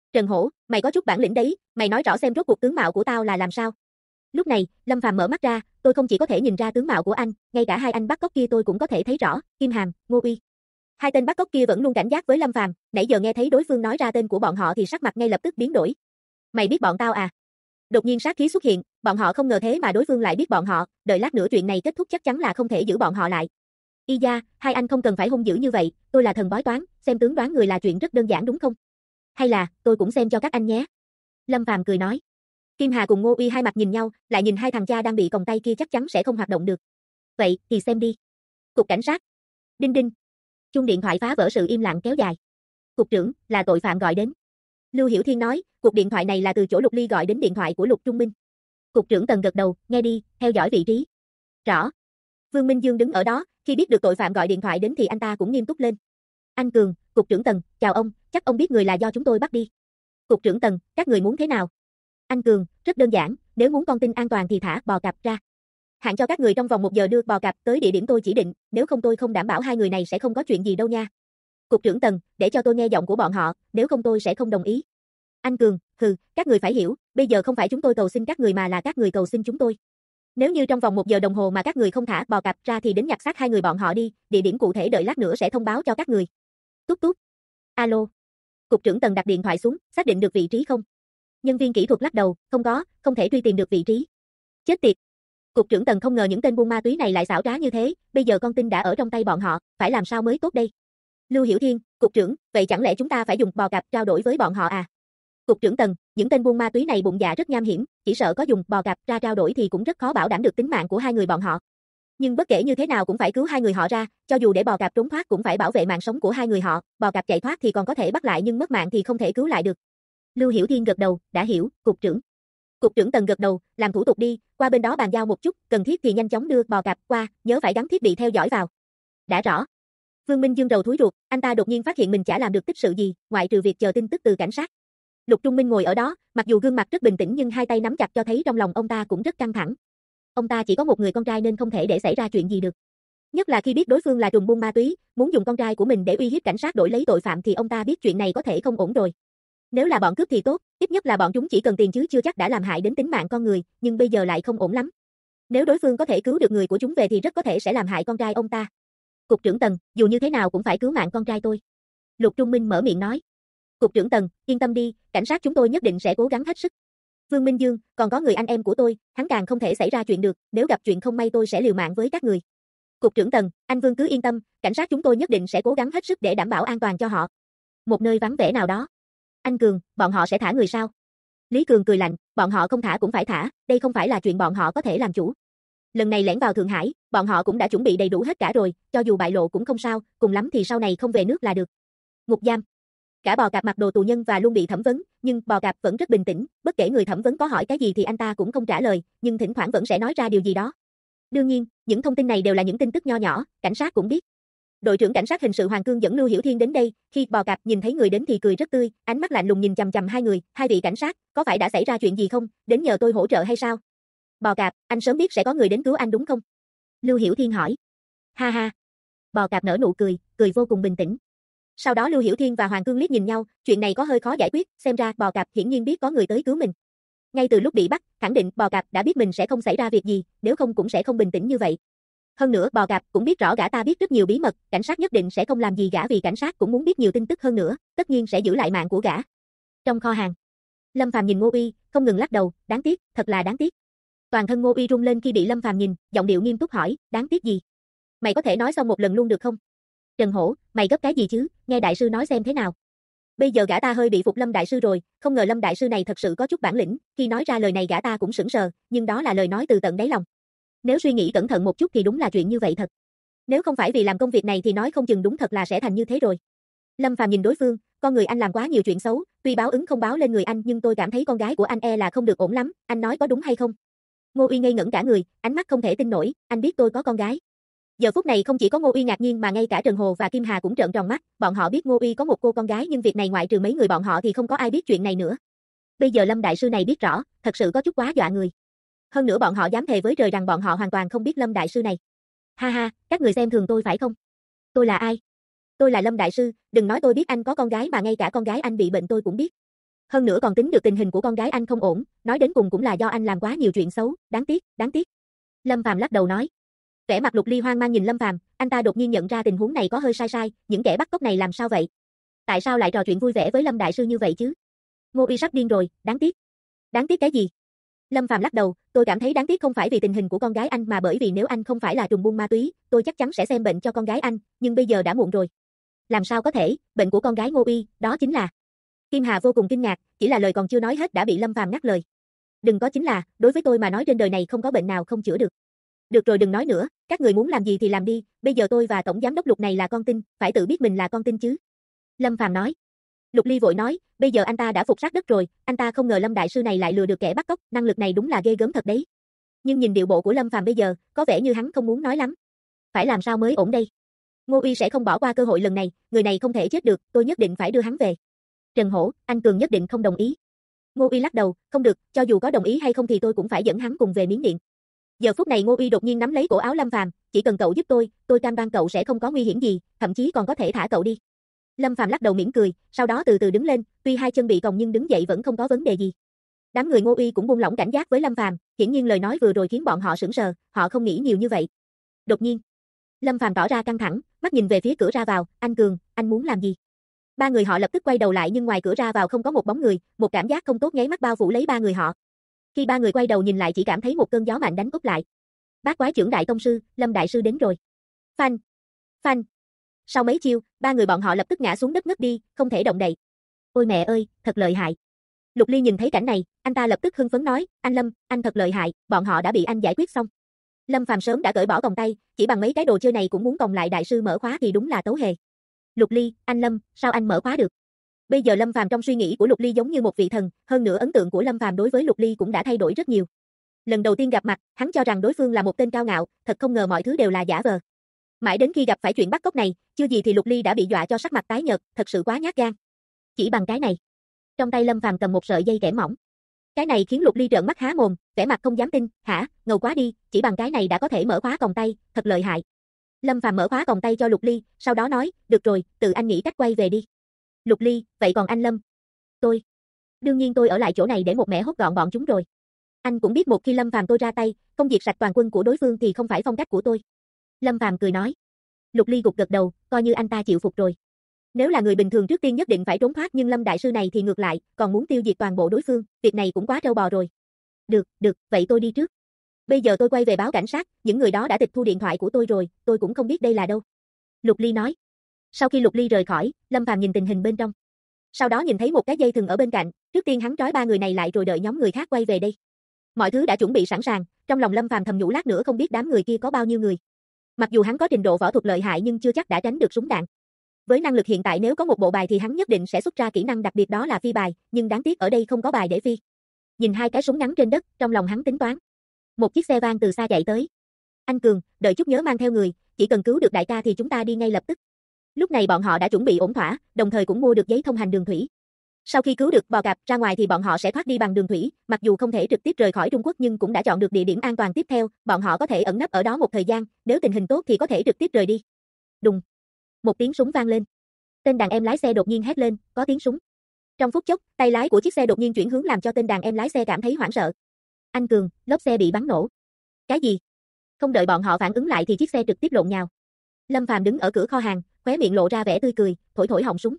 Trần Hổ, mày có chút bản lĩnh đấy, mày nói rõ xem rốt cuộc tướng mạo của tao là làm sao. Lúc này, Lâm Phàm mở mắt ra, tôi không chỉ có thể nhìn ra tướng mạo của anh, ngay cả hai anh bắt cóc kia tôi cũng có thể thấy rõ, Kim Hàm, Ngô Uy. Hai tên bắt cóc kia vẫn luôn cảnh giác với Lâm Phàm, nãy giờ nghe thấy đối phương nói ra tên của bọn họ thì sắc mặt ngay lập tức biến đổi. Mày biết bọn tao à? Đột nhiên sát khí xuất hiện, bọn họ không ngờ thế mà đối phương lại biết bọn họ, đợi lát nữa chuyện này kết thúc chắc chắn là không thể giữ bọn họ lại. Y da, hai anh không cần phải hung dữ như vậy, tôi là thần bói toán, xem tướng đoán người là chuyện rất đơn giản đúng không? Hay là, tôi cũng xem cho các anh nhé. Lâm Phàm cười nói. Kim Hà cùng Ngô Uy hai mặt nhìn nhau, lại nhìn hai thằng cha đang bị còng tay kia chắc chắn sẽ không hoạt động được. Vậy, thì xem đi. Cục cảnh sát. Đinh đinh. Chuông điện thoại phá vỡ sự im lặng kéo dài. Cục trưởng, là tội phạm gọi đến. Lưu Hiểu Thiên nói, cuộc điện thoại này là từ chỗ Lục Ly gọi đến điện thoại của Lục Trung Minh. Cục trưởng Tần gật đầu, nghe đi, theo dõi vị trí. Rõ. Vương Minh Dương đứng ở đó, khi biết được tội phạm gọi điện thoại đến thì anh ta cũng nghiêm túc lên. Anh Cường, Cục trưởng Tần, chào ông, chắc ông biết người là do chúng tôi bắt đi. Cục trưởng Tần, các người muốn thế nào? Anh Cường, rất đơn giản, nếu muốn con tin an toàn thì thả bò cạp ra. Hạn cho các người trong vòng 1 giờ đưa bò cạp tới địa điểm tôi chỉ định, nếu không tôi không đảm bảo hai người này sẽ không có chuyện gì đâu nha. Cục trưởng Tần, để cho tôi nghe giọng của bọn họ, nếu không tôi sẽ không đồng ý. Anh Cường, các người phải hiểu, bây giờ không phải chúng tôi cầu xin các người mà là các người cầu xin chúng tôi. Nếu như trong vòng 1 giờ đồng hồ mà các người không thả bò cạp ra thì đến nhặt xác hai người bọn họ đi, địa điểm cụ thể đợi lát nữa sẽ thông báo cho các người. Tút tút. Alo. Cục trưởng Tần đặt điện thoại xuống, xác định được vị trí không? Nhân viên kỹ thuật lắc đầu, không có, không thể truy tìm được vị trí. Chết tiệt. Cục trưởng Tần không ngờ những tên buôn ma túy này lại xảo trá như thế, bây giờ con tin đã ở trong tay bọn họ, phải làm sao mới tốt đây? Lưu Hiểu Thiên, cục trưởng, vậy chẳng lẽ chúng ta phải dùng bò cạp trao đổi với bọn họ à? Cục trưởng Tần, những tên buôn ma túy này bụng dạ rất nham hiểm, chỉ sợ có dùng bò cạp ra trao đổi thì cũng rất khó bảo đảm được tính mạng của hai người bọn họ. Nhưng bất kể như thế nào cũng phải cứu hai người họ ra, cho dù để bò cạp trốn thoát cũng phải bảo vệ mạng sống của hai người họ, bò cạp chạy thoát thì còn có thể bắt lại nhưng mất mạng thì không thể cứu lại được. Lưu Hiểu Thiên gật đầu, đã hiểu, cục trưởng. Cục trưởng Tần gật đầu, làm thủ tục đi, qua bên đó bàn giao một chút, cần thiết thì nhanh chóng đưa bò cạp qua, nhớ phải gắn thiết bị theo dõi vào. Đã rõ. Vương Minh Dương rầu thúi ruột, anh ta đột nhiên phát hiện mình chả làm được tích sự gì, ngoại trừ việc chờ tin tức từ cảnh sát. Lục Trung Minh ngồi ở đó, mặc dù gương mặt rất bình tĩnh nhưng hai tay nắm chặt cho thấy trong lòng ông ta cũng rất căng thẳng. Ông ta chỉ có một người con trai nên không thể để xảy ra chuyện gì được. Nhất là khi biết đối phương là trùm buôn ma túy, muốn dùng con trai của mình để uy hiếp cảnh sát đổi lấy tội phạm thì ông ta biết chuyện này có thể không ổn rồi. Nếu là bọn cướp thì tốt, ít nhất là bọn chúng chỉ cần tiền chứ chưa chắc đã làm hại đến tính mạng con người, nhưng bây giờ lại không ổn lắm. Nếu đối phương có thể cứu được người của chúng về thì rất có thể sẽ làm hại con trai ông ta. Cục trưởng Tần, dù như thế nào cũng phải cứu mạng con trai tôi. Lục Trung Minh mở miệng nói. Cục trưởng Tần, yên tâm đi, cảnh sát chúng tôi nhất định sẽ cố gắng hết sức. Vương Minh Dương, còn có người anh em của tôi, hắn càng không thể xảy ra chuyện được, nếu gặp chuyện không may tôi sẽ liều mạng với các người. Cục trưởng Tần, anh Vương cứ yên tâm, cảnh sát chúng tôi nhất định sẽ cố gắng hết sức để đảm bảo an toàn cho họ. Một nơi vắng vẻ nào đó. Anh Cường, bọn họ sẽ thả người sao? Lý Cường cười lạnh, bọn họ không thả cũng phải thả, đây không phải là chuyện bọn họ có thể làm chủ. Lần này lẻn vào Thượng Hải, bọn họ cũng đã chuẩn bị đầy đủ hết cả rồi, cho dù bại lộ cũng không sao, cùng lắm thì sau này không về nước là được. Ngục giam. Cả bò cạp mặc đồ tù nhân và luôn bị thẩm vấn, nhưng bò cạp vẫn rất bình tĩnh, bất kể người thẩm vấn có hỏi cái gì thì anh ta cũng không trả lời, nhưng thỉnh thoảng vẫn sẽ nói ra điều gì đó. Đương nhiên, những thông tin này đều là những tin tức nho nhỏ, cảnh sát cũng biết. Đội trưởng cảnh sát hình sự Hoàng Cương dẫn Lưu Hiểu Thiên đến đây, khi bò cạp nhìn thấy người đến thì cười rất tươi, ánh mắt lạnh lùng nhìn chằm chằm hai người, hai vị cảnh sát, có phải đã xảy ra chuyện gì không, đến nhờ tôi hỗ trợ hay sao? Bò cạp, anh sớm biết sẽ có người đến cứu anh đúng không? Lưu Hiểu Thiên hỏi. Ha ha. Bò cạp nở nụ cười, cười vô cùng bình tĩnh. Sau đó Lưu Hiểu Thiên và Hoàng Cương liếc nhìn nhau, chuyện này có hơi khó giải quyết, xem ra bò cạp hiển nhiên biết có người tới cứu mình. Ngay từ lúc bị bắt, khẳng định bò cạp đã biết mình sẽ không xảy ra việc gì, nếu không cũng sẽ không bình tĩnh như vậy. Hơn nữa bò cạp cũng biết rõ gã ta biết rất nhiều bí mật, cảnh sát nhất định sẽ không làm gì gã vì cảnh sát cũng muốn biết nhiều tin tức hơn nữa, tất nhiên sẽ giữ lại mạng của gã. Trong kho hàng, Lâm Phàm nhìn Ngô Uy, không ngừng lắc đầu, đáng tiếc, thật là đáng tiếc. Toàn thân Ngô Uy rung lên khi bị Lâm Phàm nhìn, giọng điệu nghiêm túc hỏi, đáng tiếc gì? Mày có thể nói xong một lần luôn được không? Trần Hổ, mày gấp cái gì chứ, nghe đại sư nói xem thế nào. Bây giờ gã ta hơi bị phục Lâm đại sư rồi, không ngờ Lâm đại sư này thật sự có chút bản lĩnh, khi nói ra lời này gã ta cũng sững sờ, nhưng đó là lời nói từ tận đáy lòng. Nếu suy nghĩ cẩn thận một chút thì đúng là chuyện như vậy thật. Nếu không phải vì làm công việc này thì nói không chừng đúng thật là sẽ thành như thế rồi. Lâm Phàm nhìn đối phương, con người anh làm quá nhiều chuyện xấu, tuy báo ứng không báo lên người anh nhưng tôi cảm thấy con gái của anh là không được ổn lắm, anh nói có đúng hay không? Ngô Uy ngây ngẩn cả người, ánh mắt không thể tin nổi, anh biết tôi có con gái. Giờ phút này không chỉ có Ngô Uy ngạc nhiên mà ngay cả Trần Hồ và Kim Hà cũng trợn tròn mắt, bọn họ biết Ngô Uy có một cô con gái nhưng việc này ngoại trừ mấy người bọn họ thì không có ai biết chuyện này nữa. Bây giờ Lâm đại sư này biết rõ, thật sự có chút quá dọa người. Hơn nữa bọn họ dám thề với trời rằng bọn họ hoàn toàn không biết Lâm đại sư này. Ha ha, các người xem thường tôi phải không? Tôi là ai? Tôi là Lâm đại sư, đừng nói tôi biết anh có con gái mà ngay cả con gái anh bị bệnh tôi cũng biết. Hơn nữa còn tính được tình hình của con gái anh không ổn, nói đến cùng cũng là do anh làm quá nhiều chuyện xấu, đáng tiếc, đáng tiếc. Lâm Phàm lắc đầu nói. Vẻ mặt Lục Ly hoang mang nhìn Lâm Phàm, anh ta đột nhiên nhận ra tình huống này có hơi sai, những kẻ bắt cóc này làm sao vậy? Tại sao lại trò chuyện vui vẻ với Lâm đại sư như vậy chứ? Ngô Uy sắp điên rồi, đáng tiếc. Đáng tiếc cái gì? Lâm Phàm lắc đầu, tôi cảm thấy đáng tiếc không phải vì tình hình của con gái anh mà bởi vì nếu anh không phải là trùm buôn ma túy, tôi chắc chắn sẽ xem bệnh cho con gái anh, nhưng bây giờ đã muộn rồi. Làm sao có thể, bệnh của con gái Ngô Uy, đó chính là. Kim Hà vô cùng kinh ngạc, chỉ là lời còn chưa nói hết đã bị Lâm Phàm ngắt lời. Đừng có chính là, đối với tôi mà nói trên đời này không có bệnh nào không chữa được. Được rồi đừng nói nữa, các người muốn làm gì thì làm đi, bây giờ tôi và tổng giám đốc Lục này là con tin, phải tự biết mình là con tin chứ. Lâm Phàm nói. Lục Ly vội nói, bây giờ anh ta đã phục sát đất rồi, anh ta không ngờ Lâm đại sư này lại lừa được kẻ bắt cóc, năng lực này đúng là ghê gớm thật đấy. Nhưng nhìn điệu bộ của Lâm Phàm bây giờ, có vẻ như hắn không muốn nói lắm. Phải làm sao mới ổn đây? Ngô Uy sẽ không bỏ qua cơ hội lần này, người này không thể chết được, tôi nhất định phải đưa hắn về. Trần Hổ, anh Cường nhất định không đồng ý. Ngô Uy lắc đầu, không được, cho dù có đồng ý hay không thì tôi cũng phải dẫn hắn cùng về Miến Điện. Giờ phút này Ngô Uy đột nhiên nắm lấy cổ áo Lâm Phàm, chỉ cần cậu giúp tôi cam đoan cậu sẽ không có nguy hiểm gì, thậm chí còn có thể thả cậu đi. Lâm Phàm lắc đầu mỉm cười, sau đó từ từ đứng lên, tuy hai chân bị còng nhưng đứng dậy vẫn không có vấn đề gì. Đám người Ngô Uy cũng buông lỏng cảnh giác với Lâm Phàm, hiển nhiên lời nói vừa rồi khiến bọn họ sững sờ, họ không nghĩ nhiều như vậy. Đột nhiên, Lâm Phàm tỏ ra căng thẳng, mắt nhìn về phía cửa ra vào, anh Cường, anh muốn làm gì? Ba người họ lập tức quay đầu lại nhưng ngoài cửa ra vào không có một bóng người, một cảm giác không tốt nháy mắt bao phủ lấy ba người họ. Khi ba người quay đầu nhìn lại chỉ cảm thấy một cơn gió mạnh đánh úp lại. Bát Quái Trưởng đại tông sư, Lâm đại sư đến rồi. Phanh, phanh. Sau mấy chiêu, ba người bọn họ lập tức ngã xuống đất ngất đi, không thể động đậy. Ôi mẹ ơi, thật lợi hại. Lục Ly nhìn thấy cảnh này, anh ta lập tức hưng phấn nói, anh Lâm, anh thật lợi hại, bọn họ đã bị anh giải quyết xong. Lâm Phàm sớm đã cởi bỏ còng tay, chỉ bằng mấy cái đồ chơi này cũng muốn còng lại đại sư mở khóa thì đúng là tấu hề. Lục Ly, anh Lâm, sao anh mở khóa được? Bây giờ Lâm Phàm trong suy nghĩ của Lục Ly giống như một vị thần, hơn nữa ấn tượng của Lâm Phàm đối với Lục Ly cũng đã thay đổi rất nhiều. Lần đầu tiên gặp mặt, hắn cho rằng đối phương là một tên cao ngạo, thật không ngờ mọi thứ đều là giả vờ. Mãi đến khi gặp phải chuyện bắt cóc này, chưa gì thì Lục Ly đã bị dọa cho sắc mặt tái nhợt, thật sự quá nhát gan. Chỉ bằng cái này. Trong tay Lâm Phàm cầm một sợi dây kẽm mỏng. Cái này khiến Lục Ly trợn mắt há mồm, vẻ mặt không dám tin, hả, ngầu quá đi, chỉ bằng cái này đã có thể mở khóa còng tay, thật lợi hại. Lâm Phàm mở khóa còng tay cho Lục Ly, sau đó nói, được rồi, tự anh nghĩ cách quay về đi. Lục Ly, vậy còn anh Lâm? Tôi. Đương nhiên tôi ở lại chỗ này để một mẻ hốt gọn bọn chúng rồi. Anh cũng biết một khi Lâm Phàm tôi ra tay, không diệt sạch toàn quân của đối phương thì không phải phong cách của tôi. Lâm Phàm cười nói. Lục Ly gục gật đầu, coi như anh ta chịu phục rồi. Nếu là người bình thường trước tiên nhất định phải trốn thoát nhưng Lâm đại sư này thì ngược lại, còn muốn tiêu diệt toàn bộ đối phương, việc này cũng quá trâu bò rồi. Được, vậy tôi đi trước. Bây giờ tôi quay về báo cảnh sát, những người đó đã tịch thu điện thoại của tôi rồi, tôi cũng không biết đây là đâu. Lục Ly nói. Sau khi Lục Ly rời khỏi, Lâm Phàm nhìn tình hình bên trong. Sau đó nhìn thấy một cái dây thừng ở bên cạnh, trước tiên hắn trói ba người này lại rồi đợi nhóm người khác quay về đây. Mọi thứ đã chuẩn bị sẵn sàng, trong lòng Lâm Phàm thầm nhủ lát nữa không biết đám người kia có bao nhiêu người. Mặc dù hắn có trình độ võ thuật lợi hại nhưng chưa chắc đã tránh được súng đạn. Với năng lực hiện tại nếu có một bộ bài thì hắn nhất định sẽ xuất ra kỹ năng đặc biệt đó là phi bài, nhưng đáng tiếc ở đây không có bài để phi. Nhìn hai cái súng ngắn trên đất, trong lòng hắn tính toán. Một chiếc xe van từ xa chạy tới. Anh Cường, đợi chút nhớ mang theo người, chỉ cần cứu được đại ca thì chúng ta đi ngay lập tức. Lúc này bọn họ đã chuẩn bị ổn thỏa, đồng thời cũng mua được giấy thông hành đường thủy. Sau khi cứu được bò cạp ra ngoài thì bọn họ sẽ thoát đi bằng đường thủy, mặc dù không thể trực tiếp rời khỏi Trung Quốc nhưng cũng đã chọn được địa điểm an toàn tiếp theo, bọn họ có thể ẩn nấp ở đó một thời gian, nếu tình hình tốt thì có thể trực tiếp rời đi. Đùng. Một tiếng súng vang lên. Tên đàn em lái xe đột nhiên hét lên, có tiếng súng. Trong phút chốc, tay lái của chiếc xe đột nhiên chuyển hướng làm cho tên đàn em lái xe cảm thấy hoảng sợ. Anh Cường, lốp xe bị bắn nổ. Cái gì? Không đợi bọn họ phản ứng lại thì chiếc xe trực tiếp lộn nhào. Lâm Phàm đứng ở cửa kho hàng, khóe miệng lộ ra vẻ tươi cười, thổi thổi họng súng.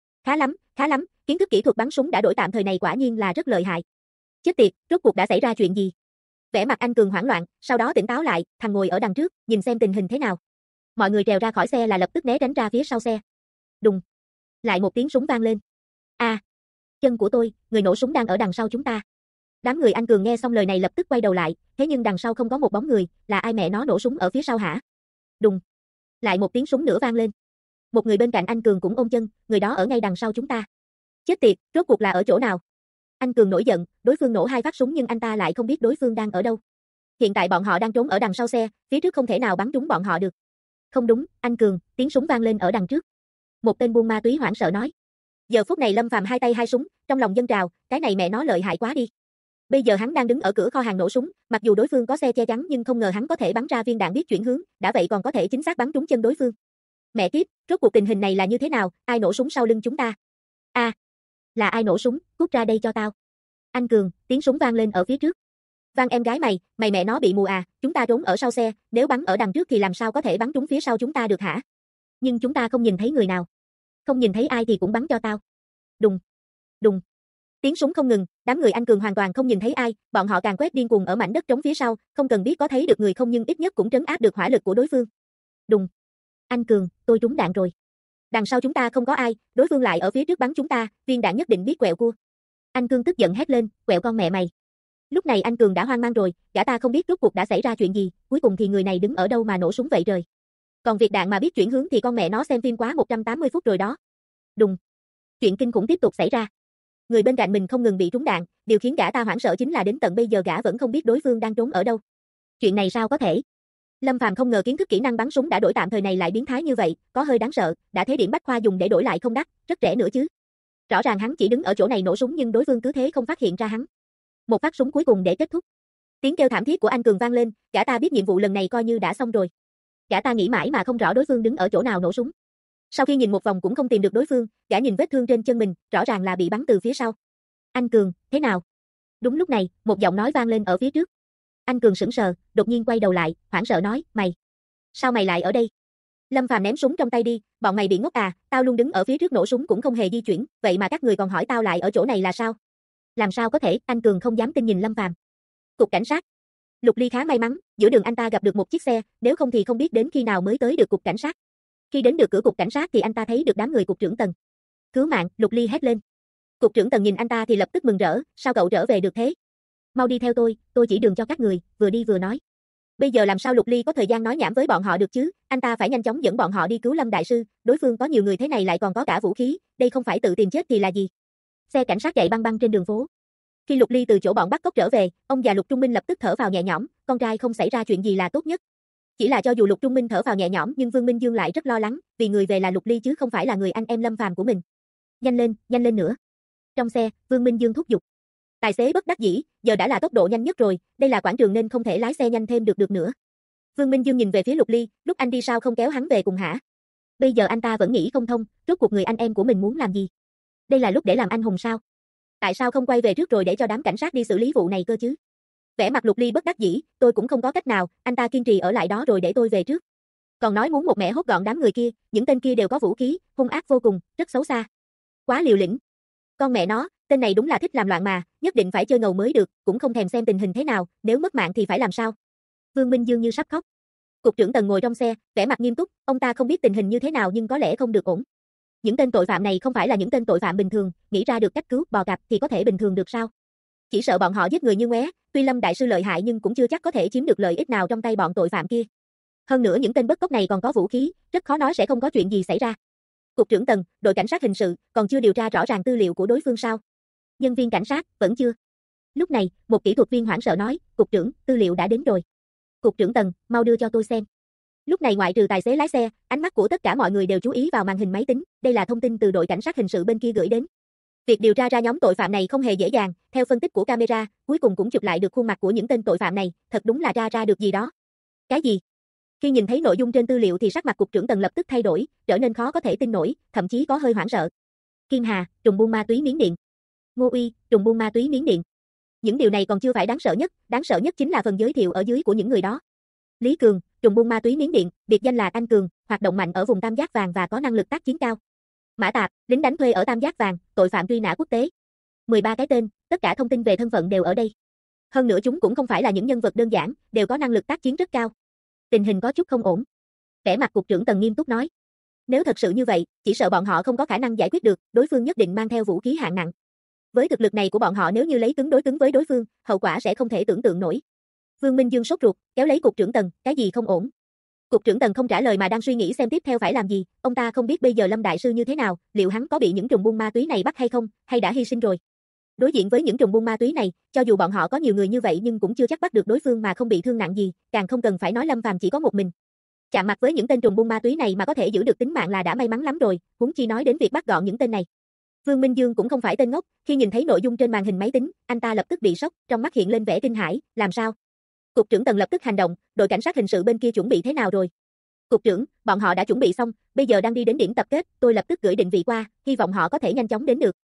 Khá lắm, kiến thức kỹ thuật bắn súng đã đổi tạm thời này quả nhiên là rất lợi hại. Chết tiệt, rốt cuộc đã xảy ra chuyện gì? Vẻ mặt anh Cường hoảng loạn, sau đó tỉnh táo lại, thằng ngồi ở đằng trước, nhìn xem tình hình thế nào. Mọi người trèo ra khỏi xe là lập tức né tránh ra phía sau xe. Đùng. Lại một tiếng súng vang lên. Chân của tôi, người nổ súng đang ở đằng sau chúng ta. Đám người anh Cường nghe xong lời này lập tức quay đầu lại, thế nhưng đằng sau không có một bóng người, là ai mẹ nó nổ súng ở phía sau hả? Đùng. Lại một tiếng súng nữa vang lên. Một người bên cạnh anh Cường cũng ôm chân, người đó ở ngay đằng sau chúng ta. Chết tiệt, rốt cuộc là ở chỗ nào? Anh Cường nổi giận, đối phương nổ hai phát súng nhưng anh ta lại không biết đối phương đang ở đâu. Hiện tại bọn họ đang trốn ở đằng sau xe, phía trước không thể nào bắn trúng bọn họ được. Không đúng, anh Cường, tiếng súng vang lên ở đằng trước. Một tên buôn ma túy hoảng sợ nói. Giờ phút này Lâm Phàm hai tay hai súng, trong lòng dâng trào, cái này mẹ nó lợi hại quá đi. Bây giờ hắn đang đứng ở cửa kho hàng nổ súng, mặc dù đối phương có xe che chắn nhưng không ngờ hắn có thể bắn ra viên đạn biết chuyển hướng, đã vậy còn có thể chính xác bắn trúng chân đối phương. Mẹ kiếp, rốt cuộc tình hình này là như thế nào, ai nổ súng sau lưng chúng ta? Là ai nổ súng, cút ra đây cho tao. Anh Cường, tiếng súng vang lên ở phía trước. Vang em gái mày mẹ nó bị mù à, chúng ta trốn ở sau xe, nếu bắn ở đằng trước thì làm sao có thể bắn trúng phía sau chúng ta được hả? Nhưng chúng ta không nhìn thấy người nào. Không nhìn thấy ai thì cũng bắn cho tao. Đùng, đùng. Tiếng súng không ngừng, đám người anh Cường hoàn toàn không nhìn thấy ai, bọn họ càng quét điên cuồng ở mảnh đất trống phía sau, không cần biết có thấy được người không nhưng ít nhất cũng trấn áp được hỏa lực của đối phương. Đùng. Anh Cường, tôi trúng đạn rồi. Đằng sau chúng ta không có ai, đối phương lại ở phía trước bắn chúng ta, viên đạn nhất định biết quẹo cua. Anh Cường tức giận hét lên, quẹo con mẹ mày. Lúc này anh Cường đã hoang mang rồi, gã ta không biết rốt cuộc đã xảy ra chuyện gì, cuối cùng thì người này đứng ở đâu mà nổ súng vậy trời. Còn việc đạn mà biết chuyển hướng thì con mẹ nó xem phim quá 180 phút rồi đó. Đùng. Chuyện kinh khủng tiếp tục xảy ra. Người bên cạnh mình không ngừng bị trúng đạn, điều khiến gã ta hoảng sợ chính là đến tận bây giờ gã vẫn không biết đối phương đang trốn ở đâu. Chuyện này sao có thể? Lâm Phàm không ngờ kiến thức kỹ năng bắn súng đã đổi tạm thời này lại biến thái như vậy, có hơi đáng sợ, đã thế điểm bách khoa dùng để đổi lại không đắt, rất rẻ nữa chứ. Rõ ràng hắn chỉ đứng ở chỗ này nổ súng nhưng đối phương cứ thế không phát hiện ra hắn. Một phát súng cuối cùng để kết thúc. Tiếng kêu thảm thiết của anh Cường vang lên, gã ta biết nhiệm vụ lần này coi như đã xong rồi. Gã ta nghĩ mãi mà không rõ đối phương đứng ở chỗ nào nổ súng. Sau khi nhìn một vòng cũng không tìm được đối phương, gã nhìn vết thương trên chân mình, rõ ràng là bị bắn từ phía sau. Anh Cường, thế nào? Đúng lúc này, một giọng nói vang lên ở phía trước. Anh Cường sững sờ, đột nhiên quay đầu lại, hoảng sợ nói, mày. Sao mày lại ở đây? Lâm Phàm ném súng trong tay đi, bọn mày bị ngốc à, tao luôn đứng ở phía trước nổ súng cũng không hề di chuyển, vậy mà các người còn hỏi tao lại ở chỗ này là sao? Làm sao có thể, anh Cường không dám tin nhìn Lâm Phàm. Cục cảnh sát. Lục Ly khá may mắn, giữa đường anh ta gặp được một chiếc xe, nếu không thì không biết đến khi nào mới tới được cục cảnh sát. Khi đến được cửa cục cảnh sát thì anh ta thấy được đám người cục trưởng Tần. Cứu mạng, Lục Ly hét lên. Cục trưởng Tần nhìn anh ta thì lập tức mừng rỡ, sao cậu trở về được thế? Mau đi theo tôi chỉ đường cho các người, vừa đi vừa nói. Bây giờ làm sao Lục Ly có thời gian nói nhảm với bọn họ được chứ, anh ta phải nhanh chóng dẫn bọn họ đi cứu Lâm đại sư, đối phương có nhiều người thế này lại còn có cả vũ khí, đây không phải tự tìm chết thì là gì? Xe cảnh sát chạy băng băng trên đường phố. Khi Lục Ly từ chỗ bọn bắt cóc trở về, ông già Lục Trung Minh lập tức thở phào nhẹ nhõm, con trai không xảy ra chuyện gì là tốt nhất. Chỉ là cho dù Lục Trung Minh thở phào nhẹ nhõm nhưng Vương Minh Dương lại rất lo lắng, vì người về là Lục Ly chứ không phải là người anh em Lâm Phàm của mình. Nhanh lên nữa. Trong xe, Vương Minh Dương thúc giục. Tài xế bất đắc dĩ, giờ đã là tốc độ nhanh nhất rồi, đây là quảng trường nên không thể lái xe nhanh thêm được nữa. Vương Minh Dương nhìn về phía Lục Ly, lúc anh đi sao không kéo hắn về cùng hả? Bây giờ anh ta vẫn nghĩ không thông, rốt cuộc người anh em của mình muốn làm gì? Đây là lúc để làm anh hùng sao? Tại sao không quay về trước rồi để cho đám cảnh sát đi xử lý vụ này cơ chứ? Vẻ mặt Lục Ly bất đắc dĩ, tôi cũng không có cách nào, anh ta kiên trì ở lại đó rồi để tôi về trước. Còn nói muốn một mẻ hốt gọn đám người kia, những tên kia đều có vũ khí, hung ác vô cùng, rất xấu xa. Quá liều lĩnh. Con mẹ nó, tên này đúng là thích làm loạn mà, nhất định phải chơi ngầu mới được, cũng không thèm xem tình hình thế nào, nếu mất mạng thì phải làm sao? Vương Minh Dương như sắp khóc. Cục trưởng Tần ngồi trong xe, vẻ mặt nghiêm túc, ông ta không biết tình hình như thế nào nhưng có lẽ không được ổn. Những tên tội phạm này không phải là những tên tội phạm bình thường, nghĩ ra được cách cứu bò cạp thì có thể bình thường được sao? Chỉ sợ bọn họ giết người như ngoé, tuy Lâm đại sư lợi hại nhưng cũng chưa chắc có thể chiếm được lợi ích nào trong tay bọn tội phạm kia. Hơn nữa những tên bất cốc này còn có vũ khí, rất khó nói sẽ không có chuyện gì xảy ra. Cục trưởng Tần, đội cảnh sát hình sự, còn chưa điều tra rõ ràng tư liệu của đối phương sao? Nhân viên cảnh sát, vẫn chưa. Lúc này, một kỹ thuật viên hoảng sợ nói, cục trưởng, tư liệu đã đến rồi. Cục trưởng Tần, mau đưa cho tôi xem. Lúc này ngoại trừ tài xế lái xe, ánh mắt của tất cả mọi người đều chú ý vào màn hình máy tính, đây là thông tin từ đội cảnh sát hình sự bên kia gửi đến. Việc điều tra ra nhóm tội phạm này không hề dễ dàng, theo phân tích của camera, cuối cùng cũng chụp lại được khuôn mặt của những tên tội phạm này, thật đúng là ra được gì đó. Cái gì? Khi nhìn thấy nội dung trên tư liệu thì sắc mặt cục trưởng Tần lập tức thay đổi, trở nên khó có thể tin nổi, thậm chí có hơi hoảng sợ. Kim Hà, trùng buôn ma túy Miến Điện. Ngô Uy, trùng buôn ma túy Miến Điện. Những điều này còn chưa phải đáng sợ nhất chính là phần giới thiệu ở dưới của những người đó. Lý Cường, trùng buôn ma túy Miến Điện, biệt danh là Anh Cường, hoạt động mạnh ở vùng Tam Giác Vàng và có năng lực tác chiến cao. Mã Tạp, lính đánh thuê ở Tam Giác Vàng, tội phạm truy nã quốc tế. 13 cái tên, tất cả thông tin về thân phận đều ở đây. Hơn nữa chúng cũng không phải là những nhân vật đơn giản, đều có năng lực tác chiến rất cao. Tình hình có chút không ổn. Vẻ mặt cục trưởng Tần nghiêm túc nói. Nếu thật sự như vậy, chỉ sợ bọn họ không có khả năng giải quyết được, đối phương nhất định mang theo vũ khí hạng nặng. Với thực lực này của bọn họ nếu như lấy cứng đối cứng với đối phương, hậu quả sẽ không thể tưởng tượng nổi. Vương Minh Dương sốt ruột, kéo lấy cục trưởng Tần, cái gì không ổn? Cục trưởng Tần không trả lời mà đang suy nghĩ xem tiếp theo phải làm gì, ông ta không biết bây giờ Lâm đại sư như thế nào, liệu hắn có bị những trùng buôn ma túy này bắt hay không, hay đã hy sinh rồi. Đối diện với những trùng buôn ma túy này, cho dù bọn họ có nhiều người như vậy nhưng cũng chưa chắc bắt được đối phương mà không bị thương nặng gì, càng không cần phải nói Lâm Phàm chỉ có một mình. Chạm mặt với những tên trùng buôn ma túy này mà có thể giữ được tính mạng là đã may mắn lắm rồi, huống chi nói đến việc bắt gọn những tên này. Vương Minh Dương cũng không phải tên ngốc, khi nhìn thấy nội dung trên màn hình máy tính, anh ta lập tức bị sốc, trong mắt hiện lên vẻ kinh hãi, làm sao? Cục trưởng Tần lập tức hành động, đội cảnh sát hình sự bên kia chuẩn bị thế nào rồi? Cục trưởng, bọn họ đã chuẩn bị xong, bây giờ đang đi đến điểm tập kết, tôi lập tức gửi định vị qua, hy vọng họ có thể nhanh chóng đến được.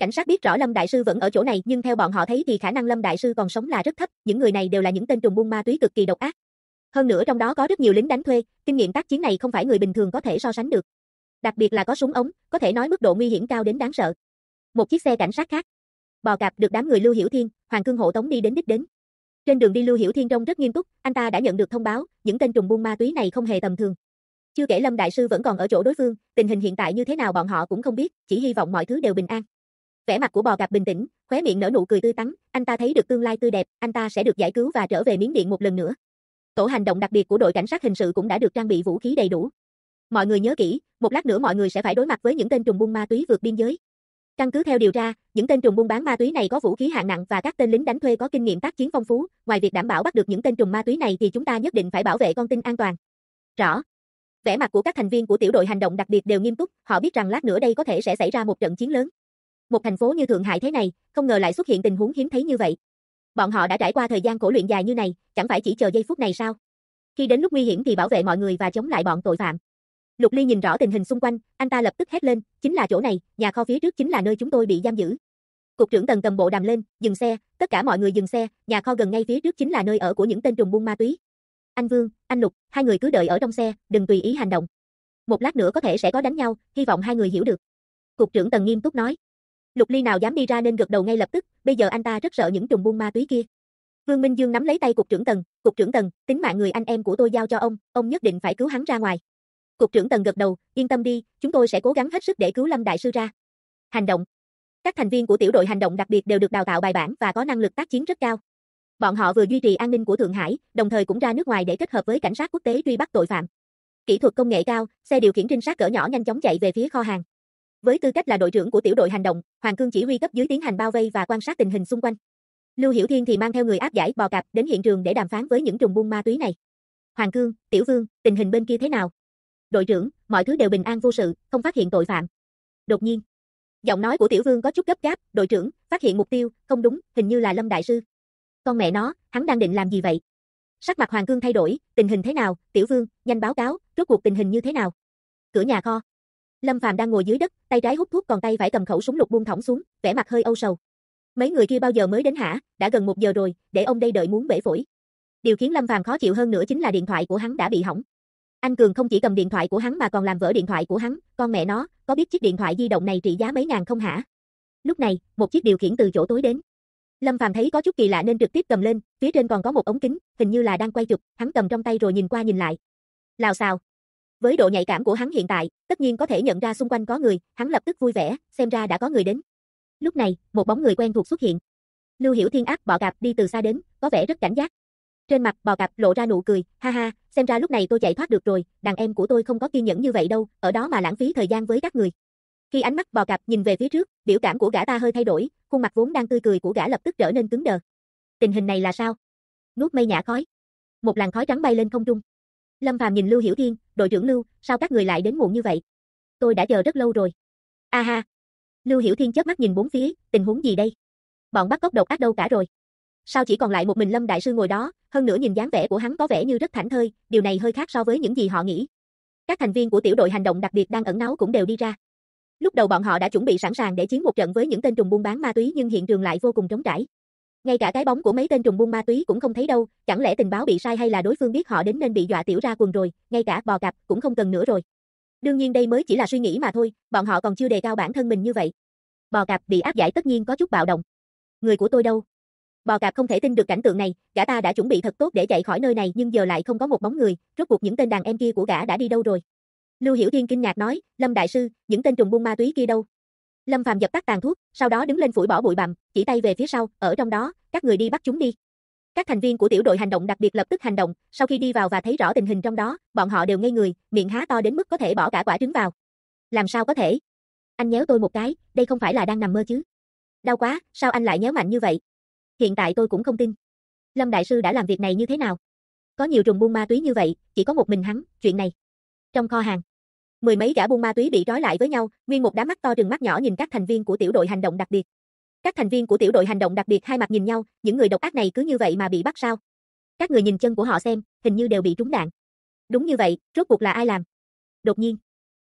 Cảnh sát biết rõ Lâm đại sư vẫn ở chỗ này, nhưng theo bọn họ thấy thì khả năng Lâm đại sư còn sống là rất thấp, những người này đều là những tên trùm buôn ma túy cực kỳ độc ác. Hơn nữa trong đó có rất nhiều lính đánh thuê, kinh nghiệm tác chiến này không phải người bình thường có thể so sánh được. Đặc biệt là có súng ống, có thể nói mức độ nguy hiểm cao đến đáng sợ. Một chiếc xe cảnh sát khác. Bò cạp được đám người Lưu Hiểu Thiên, Hoàng Cương hộ tống đi đến đích đến. Trên đường đi Lưu Hiểu Thiên trông rất nghiêm túc, anh ta đã nhận được thông báo, những tên trùm buôn ma túy này không hề tầm thường. Chưa kể Lâm đại sư vẫn còn ở chỗ đối phương, tình hình hiện tại như thế nào bọn họ cũng không biết, chỉ hy vọng mọi thứ đều bình an. Vẻ mặt của bò cạp bình tĩnh, khóe miệng nở nụ cười tươi tắn, anh ta thấy được tương lai tươi đẹp, anh ta sẽ được giải cứu và trở về Miến Điện một lần nữa. Tổ hành động đặc biệt của đội cảnh sát hình sự cũng đã được trang bị vũ khí đầy đủ. Mọi người nhớ kỹ, một lát nữa mọi người sẽ phải đối mặt với những tên trùm buôn ma túy vượt biên giới. Căn cứ theo điều tra, những tên trùm buôn bán ma túy này có vũ khí hạng nặng và các tên lính đánh thuê có kinh nghiệm tác chiến phong phú, ngoài việc đảm bảo bắt được những tên trùm ma túy này thì chúng ta nhất định phải bảo vệ con tin an toàn. Rõ. Vẻ mặt của các thành viên của tiểu đội hành động đặc biệt đều nghiêm túc, họ biết rằng lát nữa đây có thể sẽ xảy ra một trận chiến lớn. Một thành phố như Thượng Hải thế này, không ngờ lại xuất hiện tình huống hiếm thấy như vậy. Bọn họ đã trải qua thời gian khổ luyện dài như này, chẳng phải chỉ chờ giây phút này sao? Khi đến lúc nguy hiểm thì bảo vệ mọi người và chống lại bọn tội phạm. Lục Ly nhìn rõ tình hình xung quanh, anh ta lập tức hét lên, chính là chỗ này, nhà kho phía trước chính là nơi chúng tôi bị giam giữ. Cục trưởng Tần cầm bộ đàm lên, dừng xe, tất cả mọi người dừng xe, nhà kho gần ngay phía trước chính là nơi ở của những tên trùm buôn ma túy. Anh Vương, anh Lục, hai người cứ đợi ở trong xe, đừng tùy ý hành động. Một lát nữa có thể sẽ có đánh nhau, hy vọng hai người hiểu được. Cục trưởng Tần nghiêm túc nói. Lục Ly nào dám đi ra nên gật đầu ngay lập tức, bây giờ anh ta rất sợ những trùm buôn ma túy kia. Vương Minh Dương nắm lấy tay cục trưởng Tần, tính mạng người anh em của tôi giao cho ông nhất định phải cứu hắn ra ngoài. Cục trưởng Tần gật đầu, yên tâm đi, chúng tôi sẽ cố gắng hết sức để cứu Lâm đại sư ra. Hành động. Các thành viên của tiểu đội hành động đặc biệt đều được đào tạo bài bản và có năng lực tác chiến rất cao. Bọn họ vừa duy trì an ninh của Thượng Hải, đồng thời cũng ra nước ngoài để kết hợp với cảnh sát quốc tế truy bắt tội phạm. Kỹ thuật công nghệ cao, xe điều khiển trinh sát cỡ nhỏ nhanh chóng chạy về phía kho hàng. Với tư cách là đội trưởng của tiểu đội hành động, Hoàng Cương chỉ huy cấp dưới tiến hành bao vây và quan sát tình hình xung quanh. Lưu Hiểu Thiên thì mang theo người áp giải bò cạp đến hiện trường để đàm phán với những trùm buôn ma túy này. Hoàng Cương, Tiểu Vương, tình hình bên kia thế nào? Đội trưởng, mọi thứ đều bình an vô sự, không phát hiện tội phạm. Đột nhiên, giọng nói của Tiểu Vương có chút gấp gáp, đội trưởng, phát hiện mục tiêu, không đúng, hình như là Lâm đại sư. Con mẹ nó, hắn đang định làm gì vậy? Sắc mặt Hoàng Cương thay đổi, tình hình thế nào, Tiểu Vương, nhanh báo cáo, rốt cuộc tình hình như thế nào? Cửa nhà kho. Lâm Phàm đang ngồi dưới đất, tay trái hút thuốc còn tay phải cầm khẩu súng lục buông thõng xuống, vẻ mặt hơi âu sầu. Mấy người kia bao giờ mới đến hả? Đã gần 1 giờ rồi, để ông đây đợi muốn bể phổi. Điều khiến Lâm Phàm khó chịu hơn nữa chính là điện thoại của hắn đã bị hỏng. Anh Cường không chỉ cầm điện thoại của hắn mà còn làm vỡ điện thoại của hắn, con mẹ nó, có biết chiếc điện thoại di động này trị giá mấy ngàn không hả? Lúc này, một chiếc điều khiển từ chỗ tối đến. Lâm Phàm thấy có chút kỳ lạ nên trực tiếp cầm lên, phía trên còn có một ống kính, hình như là đang quay chụp, hắn cầm trong tay rồi nhìn qua nhìn lại. Lào xào. Với độ nhạy cảm của hắn hiện tại, tất nhiên có thể nhận ra xung quanh có người, hắn lập tức vui vẻ, xem ra đã có người đến. Lúc này, một bóng người quen thuộc xuất hiện. Lưu Hiểu Thiên ác bò cạp đi từ xa đến, có vẻ rất cảnh giác. Trên mặt bò cạp lộ ra nụ cười, ha ha, xem ra lúc này tôi chạy thoát được rồi, đàn em của tôi không có kiên nhẫn như vậy đâu, ở đó mà lãng phí thời gian với các người. Khi ánh mắt bò cạp nhìn về phía trước, biểu cảm của gã ta hơi thay đổi, khuôn mặt vốn đang tươi cười của gã lập tức trở nên cứng đờ. Tình hình này là sao? Nuốt mây nhả khói. Một làn khói trắng bay lên không trung. Lâm Phàm nhìn Lưu Hiểu Thiên, đội trưởng Lưu, sao các người lại đến muộn như vậy? Tôi đã chờ rất lâu rồi. A ha. Lưu Hiểu Thiên chớp mắt nhìn bốn phía, tình huống gì đây? Bọn bắt cóc độc ác đâu cả rồi? Sao chỉ còn lại một mình Lâm đại sư ngồi đó, hơn nữa nhìn dáng vẻ của hắn có vẻ như rất thảnh thơi, điều này hơi khác so với những gì họ nghĩ. Các thành viên của tiểu đội hành động đặc biệt đang ẩn náu cũng đều đi ra. Lúc đầu bọn họ đã chuẩn bị sẵn sàng để chiến một trận với những tên trùm buôn bán ma túy nhưng hiện trường lại vô cùng trống trải. Ngay cả cái bóng của mấy tên trùm buôn ma túy cũng không thấy đâu, chẳng lẽ tình báo bị sai hay là đối phương biết họ đến nên bị dọa tiểu ra quần rồi, ngay cả bò cạp cũng không cần nữa rồi. Đương nhiên đây mới chỉ là suy nghĩ mà thôi, bọn họ còn chưa đề cao bản thân mình như vậy. Bò cạp bị áp giải tất nhiên có chút bạo động. Người của tôi đâu? Bò cạp không thể tin được cảnh tượng này, gã ta đã chuẩn bị thật tốt để chạy khỏi nơi này nhưng giờ lại không có một bóng người, rốt cuộc những tên đàn em kia của gã đã đi đâu rồi? Lưu Hiểu Thiên kinh ngạc nói, Lâm đại sư, những tên trùm buôn ma túy kia đâu? Lâm Phàm dập tắt tàn thuốc, sau đó đứng lên phủi bỏ bụi bặm, chỉ tay về phía sau, ở trong đó, các người đi bắt chúng đi. Các thành viên của tiểu đội hành động đặc biệt lập tức hành động, sau khi đi vào và thấy rõ tình hình trong đó, bọn họ đều ngây người, miệng há to đến mức có thể bỏ cả quả trứng vào. Làm sao có thể? Anh nhéo tôi một cái, đây không phải là đang nằm mơ chứ? Đau quá, sao anh lại nhéo mạnh như vậy? Hiện tại tôi cũng không tin. Lâm đại sư đã làm việc này như thế nào? Có nhiều trùm buôn ma túy như vậy, chỉ có một mình hắn, chuyện này. Trong kho hàng, 10 mấy gã buôn ma túy bị trói lại với nhau, nguyên một đám mắt to trừng mắt nhỏ nhìn các thành viên của tiểu đội hành động đặc biệt. Các thành viên của tiểu đội hành động đặc biệt hai mặt nhìn nhau, những người độc ác này cứ như vậy mà bị bắt sao? Các người nhìn chân của họ xem, hình như đều bị trúng đạn. Đúng như vậy, rốt cuộc là ai làm? Đột nhiên,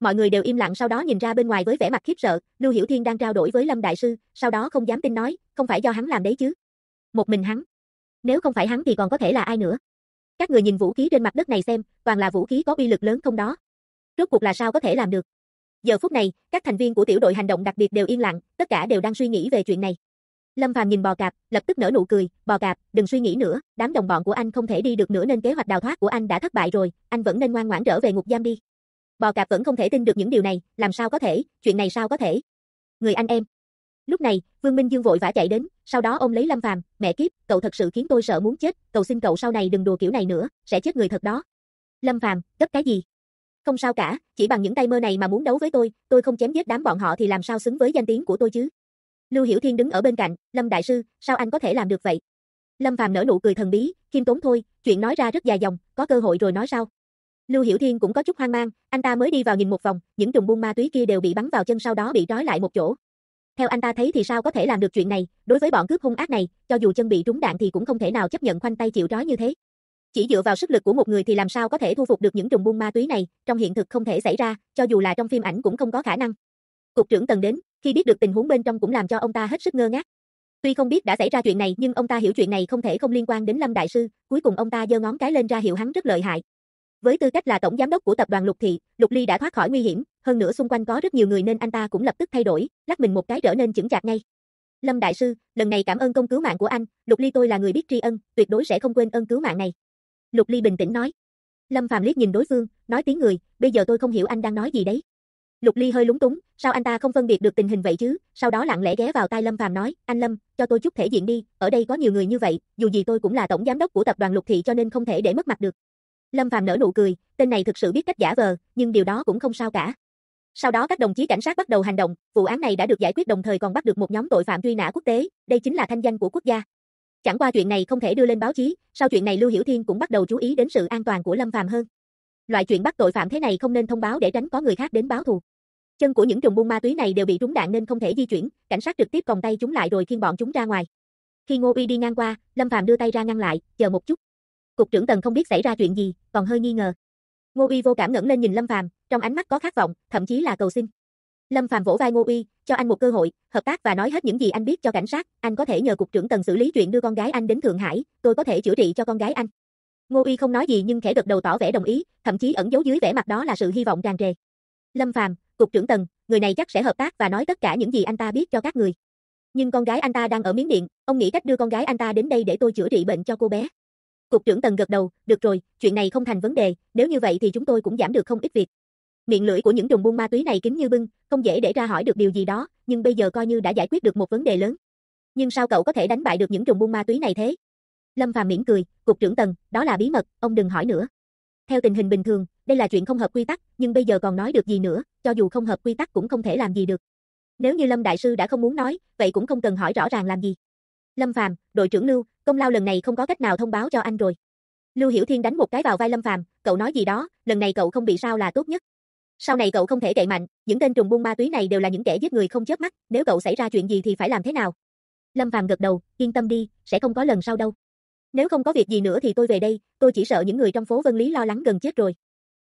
Mọi người đều im lặng sau đó nhìn ra bên ngoài với vẻ mặt khiếp sợ, Lưu Hiểu Thiên đang trao đổi với Lâm đại sư, sau đó không dám tin nói, không phải do hắn làm đấy chứ. Một mình hắn. Nếu không phải hắn thì còn có thể là ai nữa? Các người nhìn vũ khí trên mặt đất này xem, toàn là vũ khí có uy lực lớn không đó. Rốt cuộc là sao có thể làm được? Giờ phút này, các thành viên của tiểu đội hành động đặc biệt đều yên lặng, tất cả đều đang suy nghĩ về chuyện này. Lâm Phàm nhìn Bò Cạp, lập tức nở nụ cười, Bò Cạp, đừng suy nghĩ nữa, đám đồng bọn của anh không thể đi được nữa nên kế hoạch đào thoát của anh đã thất bại rồi, anh vẫn nên ngoan ngoãn trở về ngục giam đi. Bò Cạp vẫn không thể tin được những điều này, làm sao có thể, chuyện này sao có thể? Người anh em. Lúc này, Vương Minh Dương vội vã chạy đến, sau đó ôm lấy Lâm Phàm, mẹ kiếp, cậu thật sự khiến tôi sợ muốn chết, cầu xin cậu sau này đừng đùa kiểu này nữa, sẽ chết người thật đó. Lâm Phàm, gấp cái gì? Không sao cả, chỉ bằng những tay mơ này mà muốn đấu với tôi không chém giết đám bọn họ thì làm sao xứng với danh tiếng của tôi chứ? Lưu Hiểu Thiên đứng ở bên cạnh, Lâm đại sư, sao anh có thể làm được vậy? Lâm Phàm nở nụ cười thần bí, khiêm tốn thôi, chuyện nói ra rất dài dòng, có cơ hội rồi nói sau. Lưu Hiểu Thiên cũng có chút hoang mang, anh ta mới đi vào nhìn một vòng, những trùng buôn ma túy kia đều bị bắn vào chân sau đó bị trói lại một chỗ. Theo anh ta thấy thì sao có thể làm được chuyện này, đối với bọn cướp hung ác này, cho dù chân bị trúng đạn thì cũng không thể nào chấp nhận khoanh tay chịu trói như thế. Chỉ dựa vào sức lực của một người thì làm sao có thể thu phục được những trùng buôn ma túy này, trong hiện thực không thể xảy ra, cho dù là trong phim ảnh cũng không có khả năng. Cục trưởng Tần đến, khi biết được tình huống bên trong cũng làm cho ông ta hết sức ngơ ngác. Tuy không biết đã xảy ra chuyện này nhưng ông ta hiểu chuyện này không thể không liên quan đến Lâm đại sư, cuối cùng ông ta giơ ngón cái lên ra hiệu hắn rất lợi hại. Với tư cách là tổng giám đốc của tập đoàn Lục Thị, Lục Ly đã thoát khỏi nguy hiểm, hơn nữa xung quanh có rất nhiều người nên anh ta cũng lập tức thay đổi, lắc mình một cái trở nên chững chạc ngay. Lâm đại sư, lần này cảm ơn công cứu mạng của anh, Lục Ly tôi là người biết tri ân, tuyệt đối sẽ không quên ơn cứu mạng này. Lục Ly bình tĩnh nói. Lâm Phàm liếc nhìn đối phương, nói tiếng người, bây giờ tôi không hiểu anh đang nói gì đấy. Lục Ly hơi lúng túng, sao anh ta không phân biệt được tình hình vậy chứ, sau đó lặng lẽ ghé vào tai Lâm Phàm nói, anh Lâm, cho tôi chút thể diện đi, ở đây có nhiều người như vậy, dù gì tôi cũng là tổng giám đốc của tập đoàn Lục Thị cho nên không thể để mất mặt được. Lâm Phàm nở nụ cười, tên này thực sự biết cách giả vờ, nhưng điều đó cũng không sao cả. Sau đó các đồng chí cảnh sát bắt đầu hành động, vụ án này đã được giải quyết đồng thời còn bắt được một nhóm tội phạm truy nã quốc tế, đây chính là thanh danh của quốc gia. Chẳng qua chuyện này không thể đưa lên báo chí, sau chuyện này Lưu Hiểu Thiên cũng bắt đầu chú ý đến sự an toàn của Lâm Phàm hơn. Loại chuyện bắt tội phạm thế này không nên thông báo để tránh có người khác đến báo thù. Chân của những trùng buôn ma túy này đều bị trúng đạn nên không thể di chuyển, cảnh sát trực tiếp còng tay chúng lại rồi khiêng bọn chúng ra ngoài. Khi Ngô Uy đi ngang qua, Lâm Phàm đưa tay ra ngăn lại, chờ một chút. Cục trưởng Tần không biết xảy ra chuyện gì, còn hơi nghi ngờ. Ngô Uy vô cảm ngẩng lên nhìn Lâm Phàm, trong ánh mắt có khát vọng, thậm chí là cầu xin. Lâm Phàm vỗ vai Ngô Uy, cho anh một cơ hội, hợp tác và nói hết những gì anh biết cho cảnh sát, anh có thể nhờ cục trưởng Tần xử lý chuyện đưa con gái anh đến Thượng Hải, tôi có thể chữa trị cho con gái anh. Ngô Uy không nói gì nhưng khẽ gật đầu tỏ vẻ đồng ý, thậm chí ẩn giấu dưới vẻ mặt đó là sự hy vọng tràn trề. Lâm Phàm, cục trưởng Tần, người này chắc sẽ hợp tác và nói tất cả những gì anh ta biết cho các người. Nhưng con gái anh ta đang ở Miến Điện, ông nghĩ cách đưa con gái anh ta đến đây để tôi chữa trị bệnh cho cô bé. Cục trưởng Tần gật đầu, được rồi, chuyện này không thành vấn đề, nếu như vậy thì chúng tôi cũng giảm được không ít việc. Miệng lưỡi của những trùng buôn ma túy này kín như bưng, không dễ để ra hỏi được điều gì đó, nhưng bây giờ coi như đã giải quyết được một vấn đề lớn. Nhưng sao cậu có thể đánh bại được những trùng buôn ma túy này thế? Lâm Phàm mỉm cười, cục trưởng Tần, đó là bí mật, ông đừng hỏi nữa. Theo tình hình bình thường, đây là chuyện không hợp quy tắc, nhưng bây giờ còn nói được gì nữa, cho dù không hợp quy tắc cũng không thể làm gì được. Nếu như Lâm đại sư đã không muốn nói, vậy cũng không cần hỏi rõ ràng làm gì. Lâm Phàm, đội trưởng Lưu, công lao lần này không có cách nào thông báo cho anh rồi. Lưu Hiểu Thiên đánh một cái vào vai Lâm Phàm, cậu nói gì đó, lần này cậu không bị sao là tốt nhất. Sau này cậu không thể cậy mạnh, những tên trùng buôn ma túy này đều là những kẻ giết người không chớp mắt, nếu cậu xảy ra chuyện gì thì phải làm thế nào? Lâm Phàm gật đầu, yên tâm đi, sẽ không có lần sau đâu. Nếu không có việc gì nữa thì tôi về đây, tôi chỉ sợ những người trong phố Vân Lý lo lắng gần chết rồi.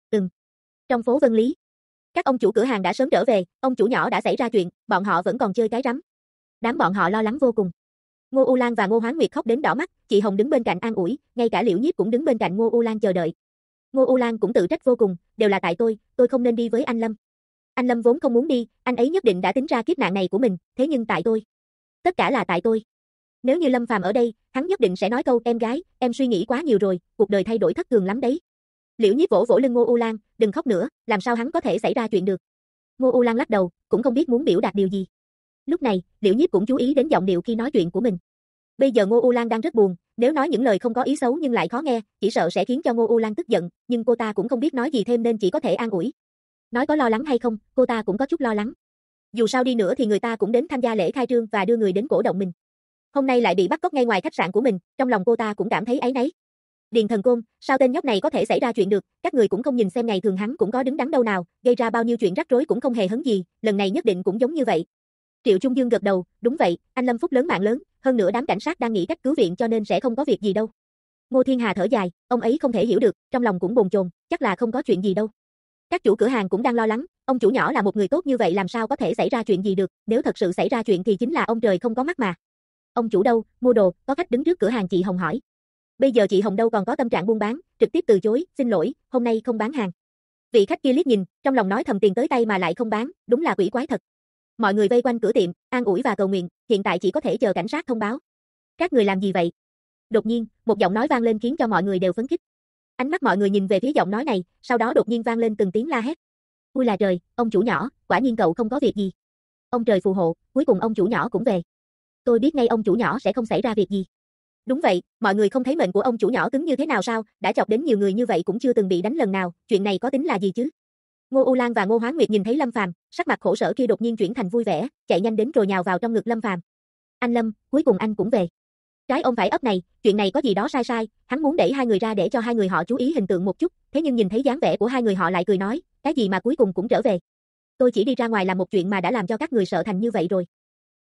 Trong phố Vân Lý, các ông chủ cửa hàng đã sớm trở về, ông chủ nhỏ đã xảy ra chuyện, bọn họ vẫn còn chơi cái rắm. Đám bọn họ lo lắng vô cùng. Ngô U Lan và Ngô Hoán Nguyệt khóc đến đỏ mắt, chị Hồng đứng bên cạnh an ủi, ngay cả Liễu Nhiếp cũng đứng bên cạnh Ngô U Lan chờ đợi. Ngô U Lan cũng tự trách vô cùng, đều là tại tôi không nên đi với anh Lâm. Anh Lâm vốn không muốn đi, anh ấy nhất định đã tính ra kiếp nạn này của mình, thế nhưng tại tôi. Tất cả là tại tôi. Nếu như Lâm Phàm ở đây, hắn nhất định sẽ nói câu, em gái, em suy nghĩ quá nhiều rồi, cuộc đời thay đổi thất thường lắm đấy. Liễu Nhiếp vỗ vỗ lưng Ngô U Lan, đừng khóc nữa, làm sao hắn có thể xảy ra chuyện được. Ngô U Lan lắc đầu, cũng không biết muốn biểu đạt điều gì. Lúc này, Liễu Nhiếp cũng chú ý đến giọng điệu khi nói chuyện của mình. Bây giờ Ngô U Lan đang rất buồn, nếu nói những lời không có ý xấu nhưng lại khó nghe, chỉ sợ sẽ khiến cho Ngô U Lan tức giận, nhưng cô ta cũng không biết nói gì thêm nên chỉ có thể an ủi. Nói có lo lắng hay không, cô ta cũng có chút lo lắng. Dù sao đi nữa thì người ta cũng đến tham gia lễ khai trương và đưa người đến cổ động mình. Hôm nay lại bị bắt cóc ngay ngoài khách sạn của mình, trong lòng cô ta cũng cảm thấy áy náy. Điền Thần Côn, sao tên nhóc này có thể xảy ra chuyện được, các người cũng không nhìn xem ngày thường hắn cũng có đứng đắn đâu nào, gây ra bao nhiêu chuyện rắc rối cũng không hề hấn gì, lần này nhất định cũng giống như vậy. Triệu Trung Dương gật đầu, đúng vậy, anh Lâm phúc lớn mạng lớn, hơn nữa đám cảnh sát đang nghĩ cách cứu viện cho nên sẽ không có việc gì đâu. Ngô Thiên Hà thở dài, ông ấy không thể hiểu được, trong lòng cũng bồn chồn, chắc là không có chuyện gì đâu. Các chủ cửa hàng cũng đang lo lắng, Ông chủ nhỏ là một người tốt như vậy làm sao có thể xảy ra chuyện gì được, nếu thật sự xảy ra chuyện thì chính là ông trời không có mắt mà. Ông chủ đâu, mua đồ, có khách đứng trước cửa hàng chị Hồng hỏi. Bây giờ chị Hồng đâu còn có tâm trạng buôn bán, trực tiếp từ chối, xin lỗi, hôm nay không bán hàng. Vị khách kia liếc nhìn, trong lòng nói thầm tiền tới tay mà lại không bán, đúng là quỷ quái thật. Mọi người vây quanh cửa tiệm, an ủi và cầu nguyện, hiện tại chỉ có thể chờ cảnh sát thông báo. Các người làm gì vậy? Đột nhiên, một giọng nói vang lên khiến cho mọi người đều phấn khích. Ánh mắt mọi người nhìn về phía giọng nói này, sau đó đột nhiên vang lên từng tiếng la hét. Ui là trời, ông chủ nhỏ, quả nhiên cậu không có việc gì. Ông trời phù hộ, cuối cùng ông chủ nhỏ cũng về. Tôi biết ngay ông chủ nhỏ sẽ không xảy ra việc gì. Đúng vậy, mọi người không thấy mệnh của ông chủ nhỏ cứng như thế nào sao, đã chọc đến nhiều người như vậy cũng chưa từng bị đánh lần nào, chuyện này có tính là gì chứ? Ngô U Lan và Ngô Hoán Nguyệt nhìn thấy Lâm Phàm, sắc mặt khổ sở kia đột nhiên chuyển thành vui vẻ, chạy nhanh đến rồi nhào vào trong ngực Lâm Phàm. Anh Lâm, cuối cùng anh cũng về. Trái ôm phải ấp này, chuyện này có gì đó sai sai, hắn muốn đẩy hai người ra để cho hai người họ chú ý hình tượng một chút, thế nhưng nhìn thấy dáng vẻ của hai người họ lại cười nói, cái gì mà cuối cùng cũng trở về. Tôi chỉ đi ra ngoài làm một chuyện mà đã làm cho các người sợ thành như vậy rồi.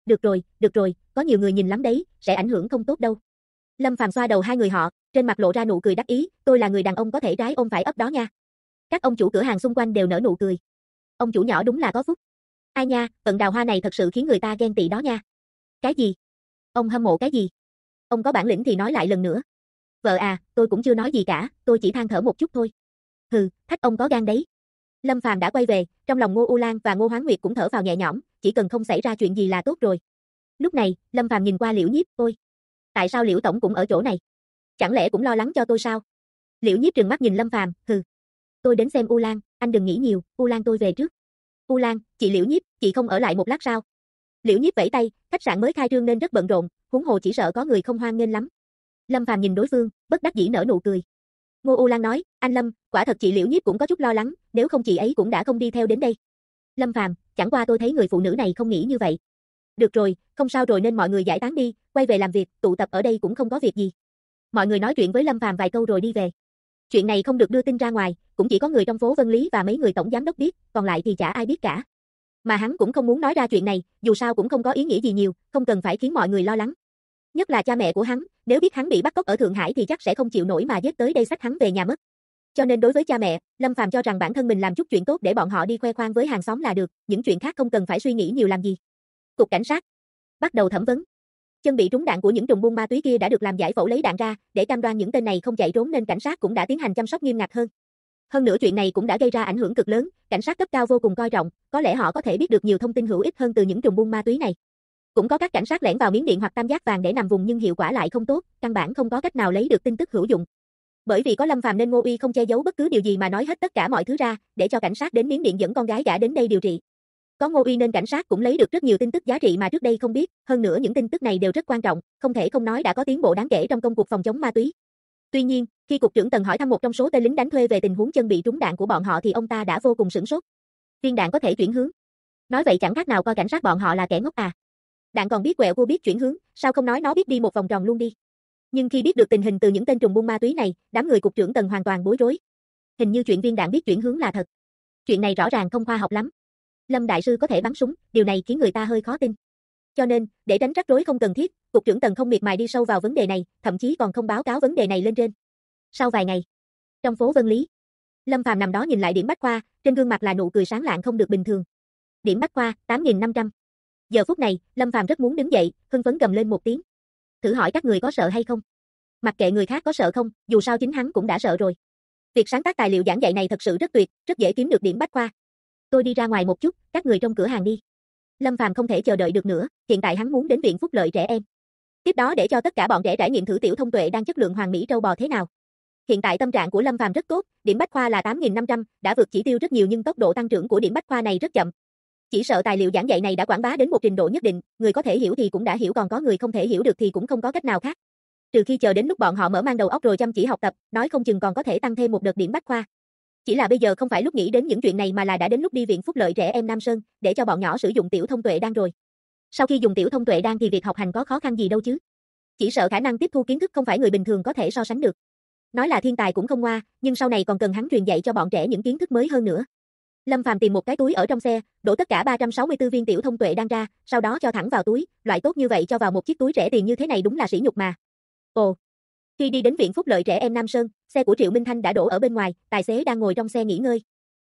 Được rồi, có nhiều người nhìn lắm đấy, sẽ ảnh hưởng không tốt đâu. Lâm Phàm xoa đầu hai người họ, trên mặt lộ ra nụ cười đắc ý, tôi là người đàn ông có thể trái ôm phải ấp đó nha. Các ông chủ cửa hàng xung quanh đều nở nụ cười. Ông chủ nhỏ đúng là có phúc. Ai nha, vận đào hoa này thật sự khiến người ta ghen tị đó nha. Cái gì? Ông hâm mộ cái gì? Ông có bản lĩnh thì nói lại lần nữa. Vợ à, tôi cũng chưa nói gì cả, tôi chỉ than thở một chút thôi. Hừ, thách ông có gan đấy. Lâm Phàm đã quay về, trong lòng Ngô U Lan và Ngô Hoán Nguyệt cũng thở phào nhẹ nhõm, chỉ cần không xảy ra chuyện gì là tốt rồi. Lúc này, Lâm Phàm nhìn qua Liễu Nhiếp, ôi, tại sao Liễu tổng cũng ở chỗ này? Chẳng lẽ cũng lo lắng cho tôi sao? Liễu Nhiếp trừng mắt nhìn Lâm Phàm, hừ. Tôi đến xem U Lan, anh đừng nghĩ nhiều, U Lan tôi về trước. U Lan, chị Liễu Nhiếp, chị không ở lại một lát sao? Liễu Nhiếp vẫy tay, khách sạn mới khai trương nên rất bận rộn, huống hồ chỉ sợ có người không hoan nghênh lắm. Lâm Phàm nhìn đối phương, bất đắc dĩ nở nụ cười. Ngô U Lan nói, anh Lâm, quả thật chị Liễu Nhiếp cũng có chút lo lắng, nếu không chị ấy cũng đã không đi theo đến đây. Lâm Phàm, chẳng qua tôi thấy người phụ nữ này không nghĩ như vậy. Được rồi, không sao rồi nên mọi người giải tán đi, quay về làm việc, tụ tập ở đây cũng không có việc gì. Mọi người nói chuyện với Lâm Phàm vài câu rồi đi về. Chuyện này không được đưa tin ra ngoài, cũng chỉ có người trong phố Vân Lý và mấy người tổng giám đốc biết, còn lại thì chả ai biết cả. Mà hắn cũng không muốn nói ra chuyện này, dù sao cũng không có ý nghĩa gì nhiều, không cần phải khiến mọi người lo lắng. Nhất là cha mẹ của hắn, nếu biết hắn bị bắt cóc ở Thượng Hải thì chắc sẽ không chịu nổi mà giết tới đây xách hắn về nhà mất. Cho nên đối với cha mẹ, Lâm Phàm cho rằng bản thân mình làm chút chuyện tốt để bọn họ đi khoe khoang với hàng xóm là được, những chuyện khác không cần phải suy nghĩ nhiều làm gì. Cục cảnh sát bắt đầu thẩm vấn. Chân bị trúng đạn của những trùm buôn ma túy kia đã được làm giải phẫu lấy đạn ra, để cam đoan những tên này không chạy trốn nên cảnh sát cũng đã tiến hành chăm sóc nghiêm ngặt hơn. Hơn nữa chuyện này cũng đã gây ra ảnh hưởng cực lớn, cảnh sát cấp cao vô cùng coi trọng, có lẽ họ có thể biết được nhiều thông tin hữu ích hơn từ những trùm buôn ma túy này. Cũng có các cảnh sát lẻn vào Miến Điện hoặc Tam Giác Vàng để nằm vùng nhưng hiệu quả lại không tốt, căn bản không có cách nào lấy được tin tức hữu dụng. Bởi vì có Lâm Phàm nên Ngô Uy không che giấu bất cứ điều gì mà nói hết tất cả mọi thứ ra, để cho cảnh sát đến Miến Điện dẫn con gái gã đến đây điều trị. Có Ngô Uy nên cảnh sát cũng lấy được rất nhiều tin tức giá trị mà trước đây không biết, hơn nữa những tin tức này đều rất quan trọng, không thể không nói đã có tiến bộ đáng kể trong công cuộc phòng chống ma túy. Tuy nhiên, khi cục trưởng Tần hỏi thăm một trong số tên lính đánh thuê về tình huống chân bị trúng đạn của bọn họ thì ông ta đã vô cùng sửng sốt. Viên đạn có thể chuyển hướng. Nói vậy chẳng khác nào coi cảnh sát bọn họ là kẻ ngốc à. Đạn còn biết quẹo cua biết chuyển hướng, sao không nói nó biết đi một vòng tròn luôn đi. Nhưng khi biết được tình hình từ những tên trùm buôn ma túy này, đám người cục trưởng Tần hoàn toàn bối rối. Hình như chuyện viên đạn biết chuyển hướng là thật. Chuyện này rõ ràng không khoa học lắm. Lâm đại sư có thể bắn súng, điều này khiến người ta hơi khó tin. Cho nên, để tránh rắc rối không cần thiết, cục trưởng Tần không miệt mài đi sâu vào vấn đề này, thậm chí còn không báo cáo vấn đề này lên trên. Sau vài ngày, trong phố Vân Lý, Lâm Phàm nằm đó nhìn lại điểm bách khoa, trên gương mặt là nụ cười sáng lạng không được bình thường. Điểm bách khoa, 8.500. Giờ phút này, Lâm Phàm rất muốn đứng dậy, hưng phấn gầm lên một tiếng. Thử hỏi các người có sợ hay không? Mặc kệ người khác có sợ không, dù sao chính hắn cũng đã sợ rồi. Việc sáng tác tài liệu giảng dạy này thật sự rất tuyệt, rất dễ kiếm được điểm bách khoa. Tôi đi ra ngoài một chút, các người trong cửa hàng đi. Lâm Phàm không thể chờ đợi được nữa, hiện tại hắn muốn đến viện phúc lợi trẻ em. Tiếp đó để cho tất cả bọn trẻ trải nghiệm thử tiểu thông tuệ đang chất lượng hoàn mỹ trâu bò thế nào. Hiện tại tâm trạng của Lâm Phàm rất tốt, điểm bách khoa là 8.500, đã vượt chỉ tiêu rất nhiều nhưng tốc độ tăng trưởng của điểm bách khoa này rất chậm. Chỉ sợ tài liệu giảng dạy này đã quảng bá đến một trình độ nhất định, người có thể hiểu thì cũng đã hiểu còn có người không thể hiểu được thì cũng không có cách nào khác. Trừ khi chờ đến lúc bọn họ mở mang đầu óc rồi chăm chỉ học tập, nói không chừng còn có thể tăng thêm một đợt điểm bách khoa. Chỉ là bây giờ không phải lúc nghĩ đến những chuyện này mà là đã đến lúc đi viện phúc lợi trẻ em Nam Sơn, để cho bọn nhỏ sử dụng tiểu thông tuệ đan rồi. Sau khi dùng tiểu thông tuệ đan thì việc học hành có khó khăn gì đâu chứ. Chỉ sợ khả năng tiếp thu kiến thức không phải người bình thường có thể so sánh được. Nói là thiên tài cũng không ngoa, nhưng sau này còn cần hắn truyền dạy cho bọn trẻ những kiến thức mới hơn nữa. Lâm Phàm tìm một cái túi ở trong xe, đổ tất cả 364 viên tiểu thông tuệ đan ra, sau đó cho thẳng vào túi, loại tốt như vậy cho vào một chiếc túi rẻ tiền như thế này đúng là sỉ nhục mà. Ồ. Khi đi đến viện phúc lợi trẻ em Nam Sơn, xe của Triệu Minh Thanh đã đổ ở bên ngoài, tài xế đang ngồi trong xe nghỉ ngơi.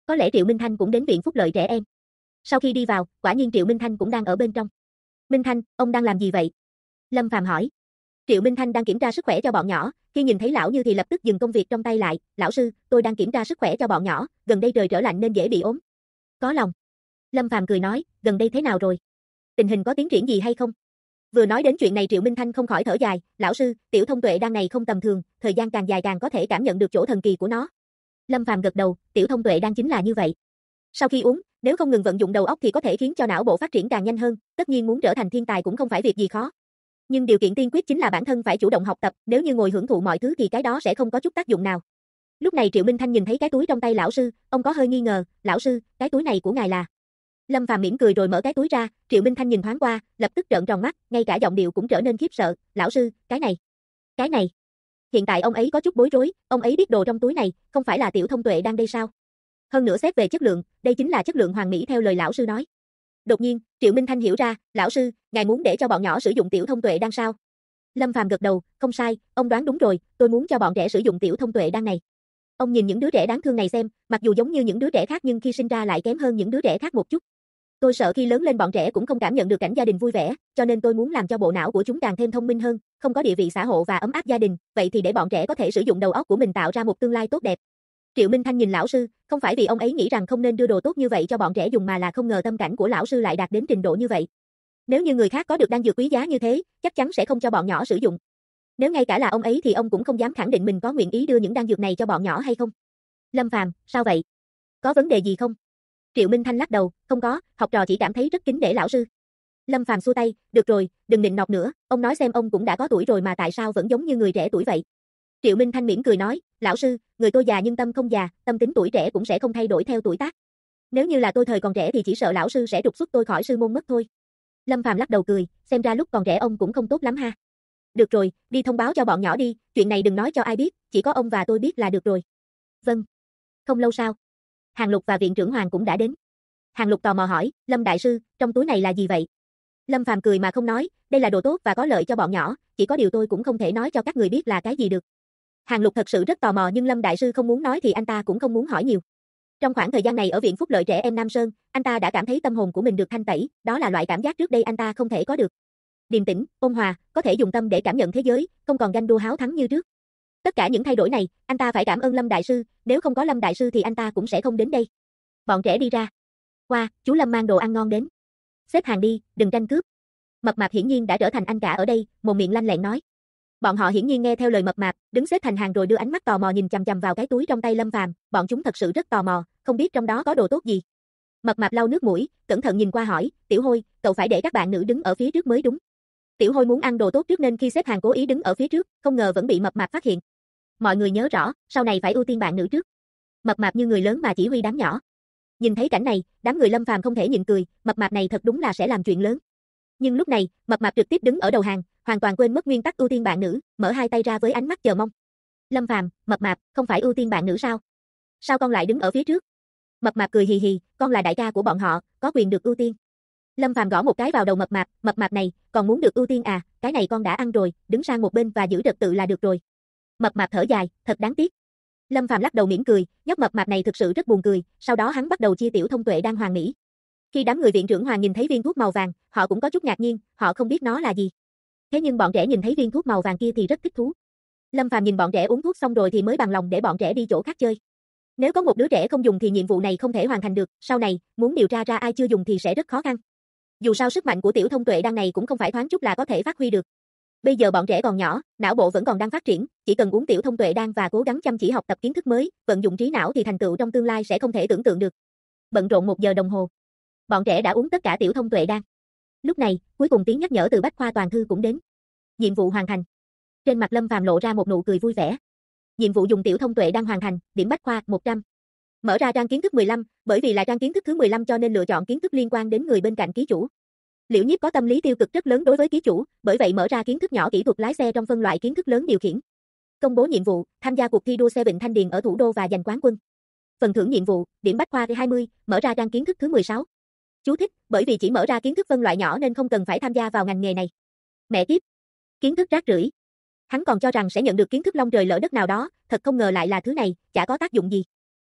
Có lẽ Triệu Minh Thanh cũng đến viện phúc lợi trẻ em. Sau khi đi vào, quả nhiên Triệu Minh Thanh cũng đang ở bên trong. Minh Thanh, ông đang làm gì vậy? Lâm Phàm hỏi. Triệu Minh Thanh đang kiểm tra sức khỏe cho bọn nhỏ, khi nhìn thấy lão Như thì lập tức dừng công việc trong tay lại. Lão sư, tôi đang kiểm tra sức khỏe cho bọn nhỏ, gần đây trời trở lạnh nên dễ bị ốm. Có lòng. Lâm Phàm cười nói, gần đây thế nào rồi? Tình hình có tiến triển gì hay không? Vừa nói đến chuyện này Triệu Minh Thanh không khỏi thở dài, lão sư, tiểu thông tuệ đan này không tầm thường, thời gian càng dài càng có thể cảm nhận được chỗ thần kỳ của nó. Lâm Phàm gật đầu, tiểu thông tuệ đan chính là như vậy. Sau khi uống, nếu không ngừng vận dụng đầu óc thì có thể khiến cho não bộ phát triển càng nhanh hơn, tất nhiên muốn trở thành thiên tài cũng không phải việc gì khó. Nhưng điều kiện tiên quyết chính là bản thân phải chủ động học tập, nếu như ngồi hưởng thụ mọi thứ thì cái đó sẽ không có chút tác dụng nào. Lúc này Triệu Minh Thanh nhìn thấy cái túi trong tay lão sư, ông có hơi nghi ngờ, lão sư, cái túi này của ngài là? Lâm Phàm mỉm cười rồi mở cái túi ra, Triệu Minh Thanh nhìn thoáng qua, lập tức trợn tròn mắt, ngay cả giọng điệu cũng trở nên khiếp sợ, lão sư, cái này. Hiện tại ông ấy có chút bối rối, ông ấy biết đồ trong túi này, không phải là tiểu thông tuệ đang đây sao? Hơn nữa xét về chất lượng, đây chính là chất lượng hoàn mỹ theo lời lão sư nói. Đột nhiên, Triệu Minh Thanh hiểu ra, lão sư, ngài muốn để cho bọn nhỏ sử dụng tiểu thông tuệ đan sao? Lâm Phàm gật đầu, không sai, ông đoán đúng rồi, tôi muốn cho bọn trẻ sử dụng tiểu thông tuệ đan này. Ông nhìn những đứa trẻ đáng thương này xem, mặc dù giống như những đứa trẻ khác nhưng khi sinh ra lại kém hơn những đứa trẻ khác một chút. Tôi sợ khi lớn lên bọn trẻ cũng không cảm nhận được cảnh gia đình vui vẻ, cho nên tôi muốn làm cho bộ não của chúng càng thêm thông minh hơn, không có địa vị xã hội và ấm áp gia đình, vậy thì để bọn trẻ có thể sử dụng đầu óc của mình tạo ra một tương lai tốt đẹp. Triệu Minh Thanh nhìn lão sư, không phải vì ông ấy nghĩ rằng không nên đưa đồ tốt như vậy cho bọn trẻ dùng mà là không ngờ tâm cảnh của lão sư lại đạt đến trình độ như vậy. Nếu như người khác có được đan dược quý giá như thế, chắc chắn sẽ không cho bọn nhỏ sử dụng. Nếu ngay cả là ông ấy thì ông cũng không dám khẳng định mình có nguyện ý đưa những đan dược này cho bọn nhỏ hay không. Lâm Phàm, sao vậy? Có vấn đề gì không? Triệu Minh Thanh lắc đầu, không có, học trò chỉ cảm thấy rất kính nể lão sư. Lâm Phàm xua tay, được rồi, đừng nịnh nọt nữa, ông nói xem ông cũng đã có tuổi rồi mà tại sao vẫn giống như người trẻ tuổi vậy. Triệu Minh Thanh mỉm cười nói, lão sư, người tôi già nhưng tâm không già, tâm tính tuổi trẻ cũng sẽ không thay đổi theo tuổi tác. Nếu như là tôi thời còn trẻ thì chỉ sợ lão sư sẽ trục xuất tôi khỏi sư môn mất thôi. Lâm Phàm lắc đầu cười, xem ra lúc còn trẻ ông cũng không tốt lắm ha. Được rồi, đi thông báo cho bọn nhỏ đi, chuyện này đừng nói cho ai biết, chỉ có ông và tôi biết là được rồi. Vâng. Không lâu sau, Hàng Lục và viện trưởng Hoàng cũng đã đến. Hàng Lục tò mò hỏi, Lâm đại sư, trong túi này là gì vậy? Lâm Phàm cười mà không nói, đây là đồ tốt và có lợi cho bọn nhỏ, chỉ có điều tôi cũng không thể nói cho các người biết là cái gì được. Hàng Lục thật sự rất tò mò nhưng Lâm đại sư không muốn nói thì anh ta cũng không muốn hỏi nhiều. Trong khoảng thời gian này ở viện phúc lợi trẻ em Nam Sơn, anh ta đã cảm thấy tâm hồn của mình được thanh tẩy, đó là loại cảm giác trước đây anh ta không thể có được. Điềm tĩnh, ôn hòa, có thể dùng tâm để cảm nhận thế giới, không còn ganh đua háo thắng như trước. Tất cả những thay đổi này, anh ta phải cảm ơn Lâm đại sư, nếu không có Lâm đại sư thì anh ta cũng sẽ không đến đây. Bọn trẻ đi ra. Qua, chú Lâm mang đồ ăn ngon đến. Xếp hàng đi, đừng tranh cướp. Mập Mạp hiển nhiên đã trở thành anh cả ở đây, mồm miệng lanh lẹn nói. Bọn họ hiển nhiên nghe theo lời Mập Mạp, đứng xếp thành hàng rồi đưa ánh mắt tò mò nhìn chằm chằm vào cái túi trong tay Lâm Phàm, bọn chúng thật sự rất tò mò, không biết trong đó có đồ tốt gì. Mập Mạp lau nước mũi, cẩn thận nhìn qua hỏi, Tiểu Hôi, cậu phải để các bạn nữ đứng ở phía trước mới đúng. Tiểu Hôi muốn ăn đồ tốt trước nên khi xếp hàng cố ý đứng ở phía trước, không ngờ vẫn bị Mập Mạp phát hiện. Mọi người nhớ rõ, sau này phải ưu tiên bạn nữ trước. Mập Mạp như người lớn mà chỉ huy đám nhỏ. Nhìn thấy cảnh này, đám người Lâm Phàm không thể nhịn cười, Mập Mạp này thật đúng là sẽ làm chuyện lớn. Nhưng lúc này, Mập Mạp trực tiếp đứng ở đầu hàng, hoàn toàn quên mất nguyên tắc ưu tiên bạn nữ, mở hai tay ra với ánh mắt chờ mong. Lâm Phàm, Mập Mạp, không phải ưu tiên bạn nữ sao? Sao con lại đứng ở phía trước? Mập Mạp cười hì hì, con là đại ca của bọn họ, có quyền được ưu tiên. Lâm Phàm gõ một cái vào đầu Mập Mạp này, còn muốn được ưu tiên à, cái này con đã ăn rồi, đứng sang một bên và giữ trật tự là được rồi. Mập Mạp thở dài, thật đáng tiếc. Lâm Phàm lắc đầu mỉm cười, nhóc Mập Mạp này thực sự rất buồn cười, sau đó hắn bắt đầu chia tiểu thông tuệ đan hoàn mỹ. Khi đám người viện trưởng Hoàng nhìn thấy viên thuốc màu vàng, họ cũng có chút ngạc nhiên, họ không biết nó là gì. Thế nhưng bọn trẻ nhìn thấy viên thuốc màu vàng kia thì rất thích thú. Lâm Phàm nhìn bọn trẻ uống thuốc xong rồi thì mới bằng lòng để bọn trẻ đi chỗ khác chơi. Nếu có một đứa trẻ không dùng thì nhiệm vụ này không thể hoàn thành được, sau này, muốn điều tra ra ai chưa dùng thì sẽ rất khó khăn. Dù sao sức mạnh của tiểu thông tuệ đan này cũng không phải thoáng chút là có thể phát huy được. Bây giờ bọn trẻ còn nhỏ, não bộ vẫn còn đang phát triển, chỉ cần uống tiểu thông tuệ đan và cố gắng chăm chỉ học tập kiến thức mới, vận dụng trí não thì thành tựu trong tương lai sẽ không thể tưởng tượng được. Bận rộn 1 giờ đồng hồ, bọn trẻ đã uống tất cả tiểu thông tuệ đan. Lúc này, cuối cùng tiếng nhắc nhở từ Bách Khoa Toàn Thư cũng đến. Nhiệm vụ hoàn thành. Trên mặt Lâm Phàm lộ ra một nụ cười vui vẻ. Nhiệm vụ dùng tiểu thông tuệ đan hoàn thành, điểm Bách Khoa 100. Mở ra trang kiến thức 15, bởi vì là trang kiến thức thứ 15 cho nên lựa chọn kiến thức liên quan đến người bên cạnh ký chủ. Liễu Nhiếp có tâm lý tiêu cực rất lớn đối với ký chủ, bởi vậy mở ra kiến thức nhỏ kỹ thuật lái xe trong phân loại kiến thức lớn điều khiển. Công bố nhiệm vụ, tham gia cuộc thi đua xe Vịnh Thanh Điền ở thủ đô và giành quán quân. Phần thưởng nhiệm vụ, điểm Bách Khoa 20, mở ra trang kiến thức thứ 16. Chú thích, bởi vì chỉ mở ra kiến thức phân loại nhỏ nên không cần phải tham gia vào ngành nghề này. Mẹ kiếp, kiến thức rác rưởi. Hắn còn cho rằng sẽ nhận được kiến thức long trời lỡ đất nào đó, thật không ngờ lại là thứ này, chả có tác dụng gì.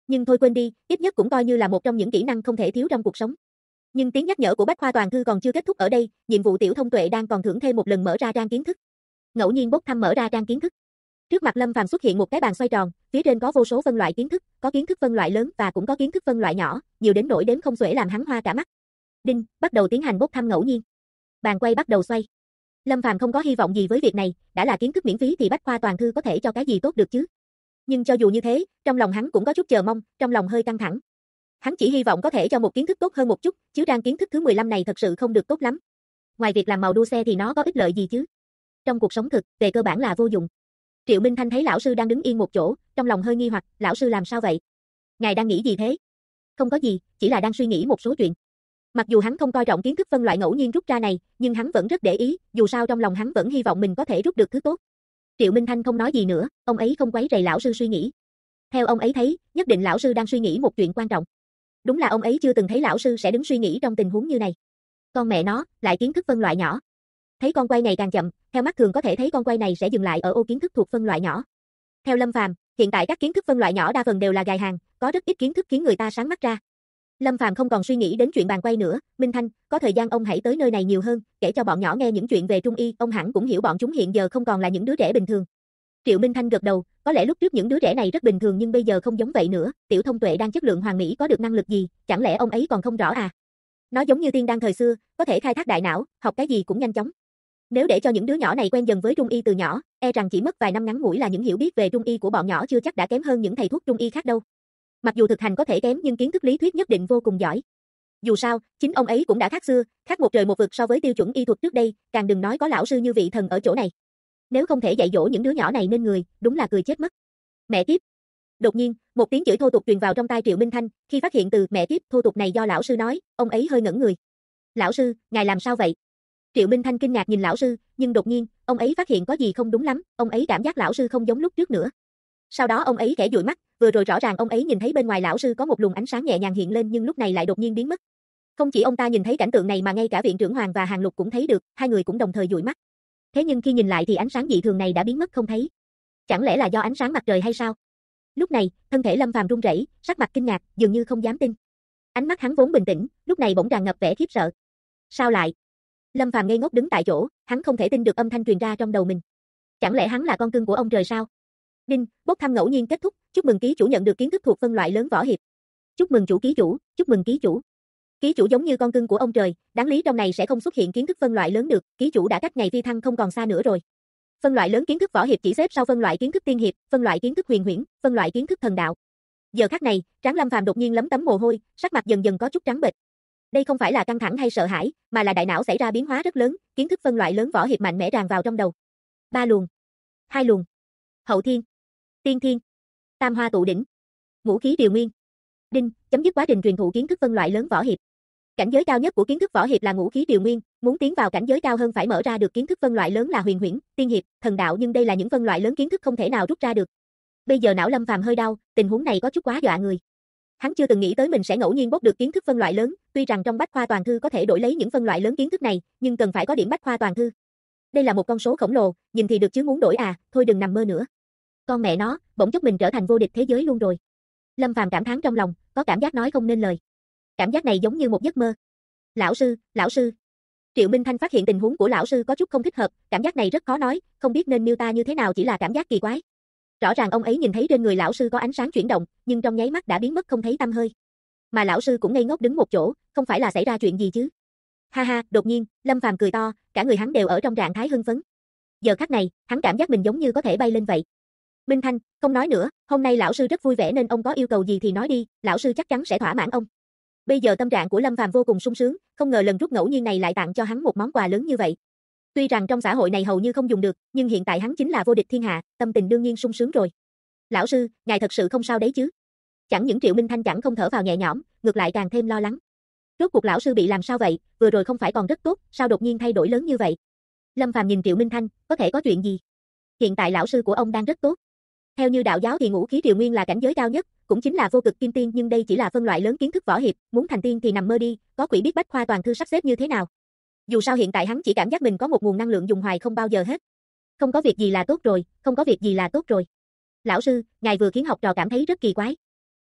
Nhưng thôi quên đi, ít nhất cũng coi như là một trong những kỹ năng không thể thiếu trong cuộc sống. Nhưng tiếng nhắc nhở của Bách Khoa Toàn Thư còn chưa kết thúc ở đây, nhiệm vụ tiểu thông tuệ đang còn thưởng thêm một lần mở ra trang kiến thức. Ngẫu nhiên bốc thăm mở ra trang kiến thức. Trước mặt Lâm Phàm xuất hiện một cái bàn xoay tròn, phía trên có vô số phân loại kiến thức, có kiến thức phân loại lớn và cũng có kiến thức phân loại nhỏ, nhiều đến nỗi đếm không xuể làm hắn hoa cả mắt. Đinh, bắt đầu tiến hành bốc thăm ngẫu nhiên. Bàn quay bắt đầu xoay. Lâm Phàm không có hy vọng gì với việc này, đã là kiến thức miễn phí thì Bách Khoa Toàn Thư có thể cho cái gì tốt được chứ. Nhưng cho dù như thế, trong lòng hắn cũng có chút chờ mong, trong lòng hơi căng thẳng. Hắn chỉ hy vọng có thể cho một kiến thức tốt hơn một chút, chứ trang kiến thức thứ 15 này thật sự không được tốt lắm. Ngoài việc làm màu đua xe thì nó có ích lợi gì chứ? Trong cuộc sống thực, về cơ bản là vô dụng. Triệu Minh Thanh thấy lão sư đang đứng yên một chỗ, trong lòng hơi nghi hoặc, lão sư làm sao vậy? Ngài đang nghĩ gì thế? Không có gì, chỉ là đang suy nghĩ một số chuyện. Mặc dù hắn không coi trọng kiến thức phân loại ngẫu nhiên rút ra này, nhưng hắn vẫn rất để ý, dù sao trong lòng hắn vẫn hy vọng mình có thể rút được thứ tốt. Triệu Minh Thanh không nói gì nữa, ông ấy không quấy rầy lão sư suy nghĩ. Theo ông ấy thấy, nhất định lão sư đang suy nghĩ một chuyện quan trọng. Đúng là ông ấy chưa từng thấy lão sư sẽ đứng suy nghĩ trong tình huống như này. Con mẹ nó, lại kiến thức phân loại nhỏ. Thấy con quay ngày càng chậm, theo mắt thường có thể thấy con quay này sẽ dừng lại ở ô kiến thức thuộc phân loại nhỏ. Theo Lâm Phàm, hiện tại các kiến thức phân loại nhỏ đa phần đều là gài hàng, có rất ít kiến thức khiến người ta sáng mắt ra. Lâm Phàm không còn suy nghĩ đến chuyện bàn quay nữa, Minh Thanh, có thời gian ông hãy tới nơi này nhiều hơn, kể cho bọn nhỏ nghe những chuyện về Trung y, ông hẳn cũng hiểu bọn chúng hiện giờ không còn là những đứa trẻ bình thường. Triệu Minh Thanh gật đầu, có lẽ lúc trước những đứa trẻ này rất bình thường nhưng bây giờ không giống vậy nữa, tiểu thông tuệ đang chất lượng hoàn mỹ có được năng lực gì, chẳng lẽ ông ấy còn không rõ à? Nó giống như tiên đan thời xưa, có thể khai thác đại não, học cái gì cũng nhanh chóng. Nếu để cho những đứa nhỏ này quen dần với Trung y từ nhỏ, e rằng chỉ mất vài năm ngắn ngủi là những hiểu biết về Trung y của bọn nhỏ chưa chắc đã kém hơn những thầy thuốc Trung y khác đâu. Mặc dù thực hành có thể kém nhưng kiến thức lý thuyết nhất định vô cùng giỏi. Dù sao, chính ông ấy cũng đã khác xưa, khác một trời một vực so với tiêu chuẩn y thuật trước đây, càng đừng nói có lão sư như vị thần ở chỗ này. Nếu không thể dạy dỗ những đứa nhỏ này nên người, đúng là cười chết mất. Mẹ kiếp. Đột nhiên, một tiếng chửi thô tục truyền vào trong tai Triệu Minh Thanh, khi phát hiện từ mẹ kiếp thô tục này do lão sư nói, ông ấy hơi ngẩn người. Lão sư, ngài làm sao vậy? Triệu Minh Thanh kinh ngạc nhìn lão sư, nhưng đột nhiên, ông ấy phát hiện có gì không đúng lắm, ông ấy cảm giác lão sư không giống lúc trước nữa. Sau đó ông ấy khẽ dụi mắt, vừa rồi rõ ràng ông ấy nhìn thấy bên ngoài lão sư có một luồng ánh sáng nhẹ nhàng hiện lên nhưng lúc này lại đột nhiên biến mất. Không chỉ ông ta nhìn thấy cảnh tượng này mà ngay cả viện trưởng Hoàng và Hàng Lục cũng thấy được, hai người cũng đồng thời dụi mắt. Thế nhưng khi nhìn lại thì ánh sáng dị thường này đã biến mất không thấy. Chẳng lẽ là do ánh sáng mặt trời hay sao? Lúc này, thân thể Lâm Phàm run rẩy, sắc mặt kinh ngạc, dường như không dám tin. Ánh mắt hắn vốn bình tĩnh, lúc này bỗng tràn ngập vẻ khiếp sợ. Sao lại? Lâm Phàm ngây ngốc đứng tại chỗ, hắn không thể tin được âm thanh truyền ra trong đầu mình. Chẳng lẽ hắn là con cưng của ông trời sao? Đinh, bốc thăm ngẫu nhiên kết thúc, chúc mừng ký chủ nhận được kiến thức thuộc phân loại lớn võ hiệp. Chúc mừng chủ ký chủ, chúc mừng ký chủ. Ký chủ giống như con cưng của ông trời, đáng lý trong này sẽ không xuất hiện kiến thức phân loại lớn được, ký chủ đã cách ngày phi thăng không còn xa nữa rồi. Phân loại lớn kiến thức võ hiệp chỉ xếp sau phân loại kiến thức tiên hiệp, phân loại kiến thức huyền huyễn, phân loại kiến thức thần đạo. Giờ khắc này, trán Lâm Phàm đột nhiên lấm tấm mồ hôi, sắc mặt dần dần có chút trắng bệch. Đây không phải là căng thẳng hay sợ hãi, mà là đại não xảy ra biến hóa rất lớn, kiến thức phân loại lớn võ hiệp mạnh mẽ tràn vào trong đầu. 3 luồng, 2 luồng, hậu thiên, tiên thiên, tam hoa tụ đỉnh, ngũ khí điều nguyên. Đinh, chấm dứt quá trình truyền thụ kiến thức phân loại lớn võ hiệp. Cảnh giới cao nhất của kiến thức võ hiệp là ngũ khí điều nguyên, muốn tiến vào cảnh giới cao hơn phải mở ra được kiến thức phân loại lớn là huyền huyễn, tiên hiệp, thần đạo nhưng đây là những phân loại lớn kiến thức không thể nào rút ra được. Bây giờ não Lâm Phàm hơi đau, tình huống này có chút quá dọa người. Hắn chưa từng nghĩ tới mình sẽ ngẫu nhiên bốc được kiến thức phân loại lớn, tuy rằng trong Bách Khoa Toàn Thư có thể đổi lấy những phân loại lớn kiến thức này, nhưng cần phải có điểm Bách Khoa Toàn Thư. Đây là một con số khổng lồ, nhìn thì được chứ muốn đổi à, thôi đừng nằm mơ nữa. Con mẹ nó, bỗng chốc mình trở thành vô địch thế giới luôn rồi. Lâm Phàm cảm thán trong lòng, có cảm giác nói không nên lời. Cảm giác này giống như một giấc mơ. Lão sư. Triệu Minh Thanh phát hiện tình huống của lão sư có chút không thích hợp, cảm giác này rất khó nói, không biết nên miêu tả như thế nào chỉ là cảm giác kỳ quái. Rõ ràng ông ấy nhìn thấy trên người lão sư có ánh sáng chuyển động, nhưng trong nháy mắt đã biến mất không thấy tăm hơi. Mà lão sư cũng ngây ngốc đứng một chỗ, không phải là xảy ra chuyện gì chứ? Ha ha, đột nhiên, Lâm Phàm cười to, cả người hắn đều ở trong trạng thái hưng phấn. Giờ khắc này, hắn cảm giác mình giống như có thể bay lên vậy. Minh Thanh, không nói nữa, hôm nay lão sư rất vui vẻ nên ông có yêu cầu gì thì nói đi, lão sư chắc chắn sẽ thỏa mãn ông. Bây giờ tâm trạng của Lâm Phàm vô cùng sung sướng, không ngờ lần rút ngẫu nhiên này lại tặng cho hắn một món quà lớn như vậy. Tuy rằng trong xã hội này hầu như không dùng được, nhưng hiện tại hắn chính là vô địch thiên hạ, tâm tình đương nhiên sung sướng rồi. Lão sư, ngài thật sự không sao đấy chứ? Chẳng những Triệu Minh Thanh chẳng không thở vào nhẹ nhõm, ngược lại càng thêm lo lắng. Rốt cuộc lão sư bị làm sao vậy, vừa rồi không phải còn rất tốt, sao đột nhiên thay đổi lớn như vậy? Lâm Phàm nhìn Triệu Minh Thanh, có thể có chuyện gì? Hiện tại lão sư của ông đang rất tốt. Theo như đạo giáo thì ngũ khí triều nguyên là cảnh giới cao nhất, cũng chính là vô cực kim tiên nhưng đây chỉ là phân loại lớn kiến thức võ hiệp, muốn thành tiên thì nằm mơ đi, có quỷ biết Bách Khoa Toàn Thư sắp xếp như thế nào. Dù sao hiện tại hắn chỉ cảm giác mình có một nguồn năng lượng dùng hoài không bao giờ hết. Không có việc gì là tốt rồi, không có việc gì là tốt rồi. Lão sư, ngài vừa khiến học trò cảm thấy rất kỳ quái.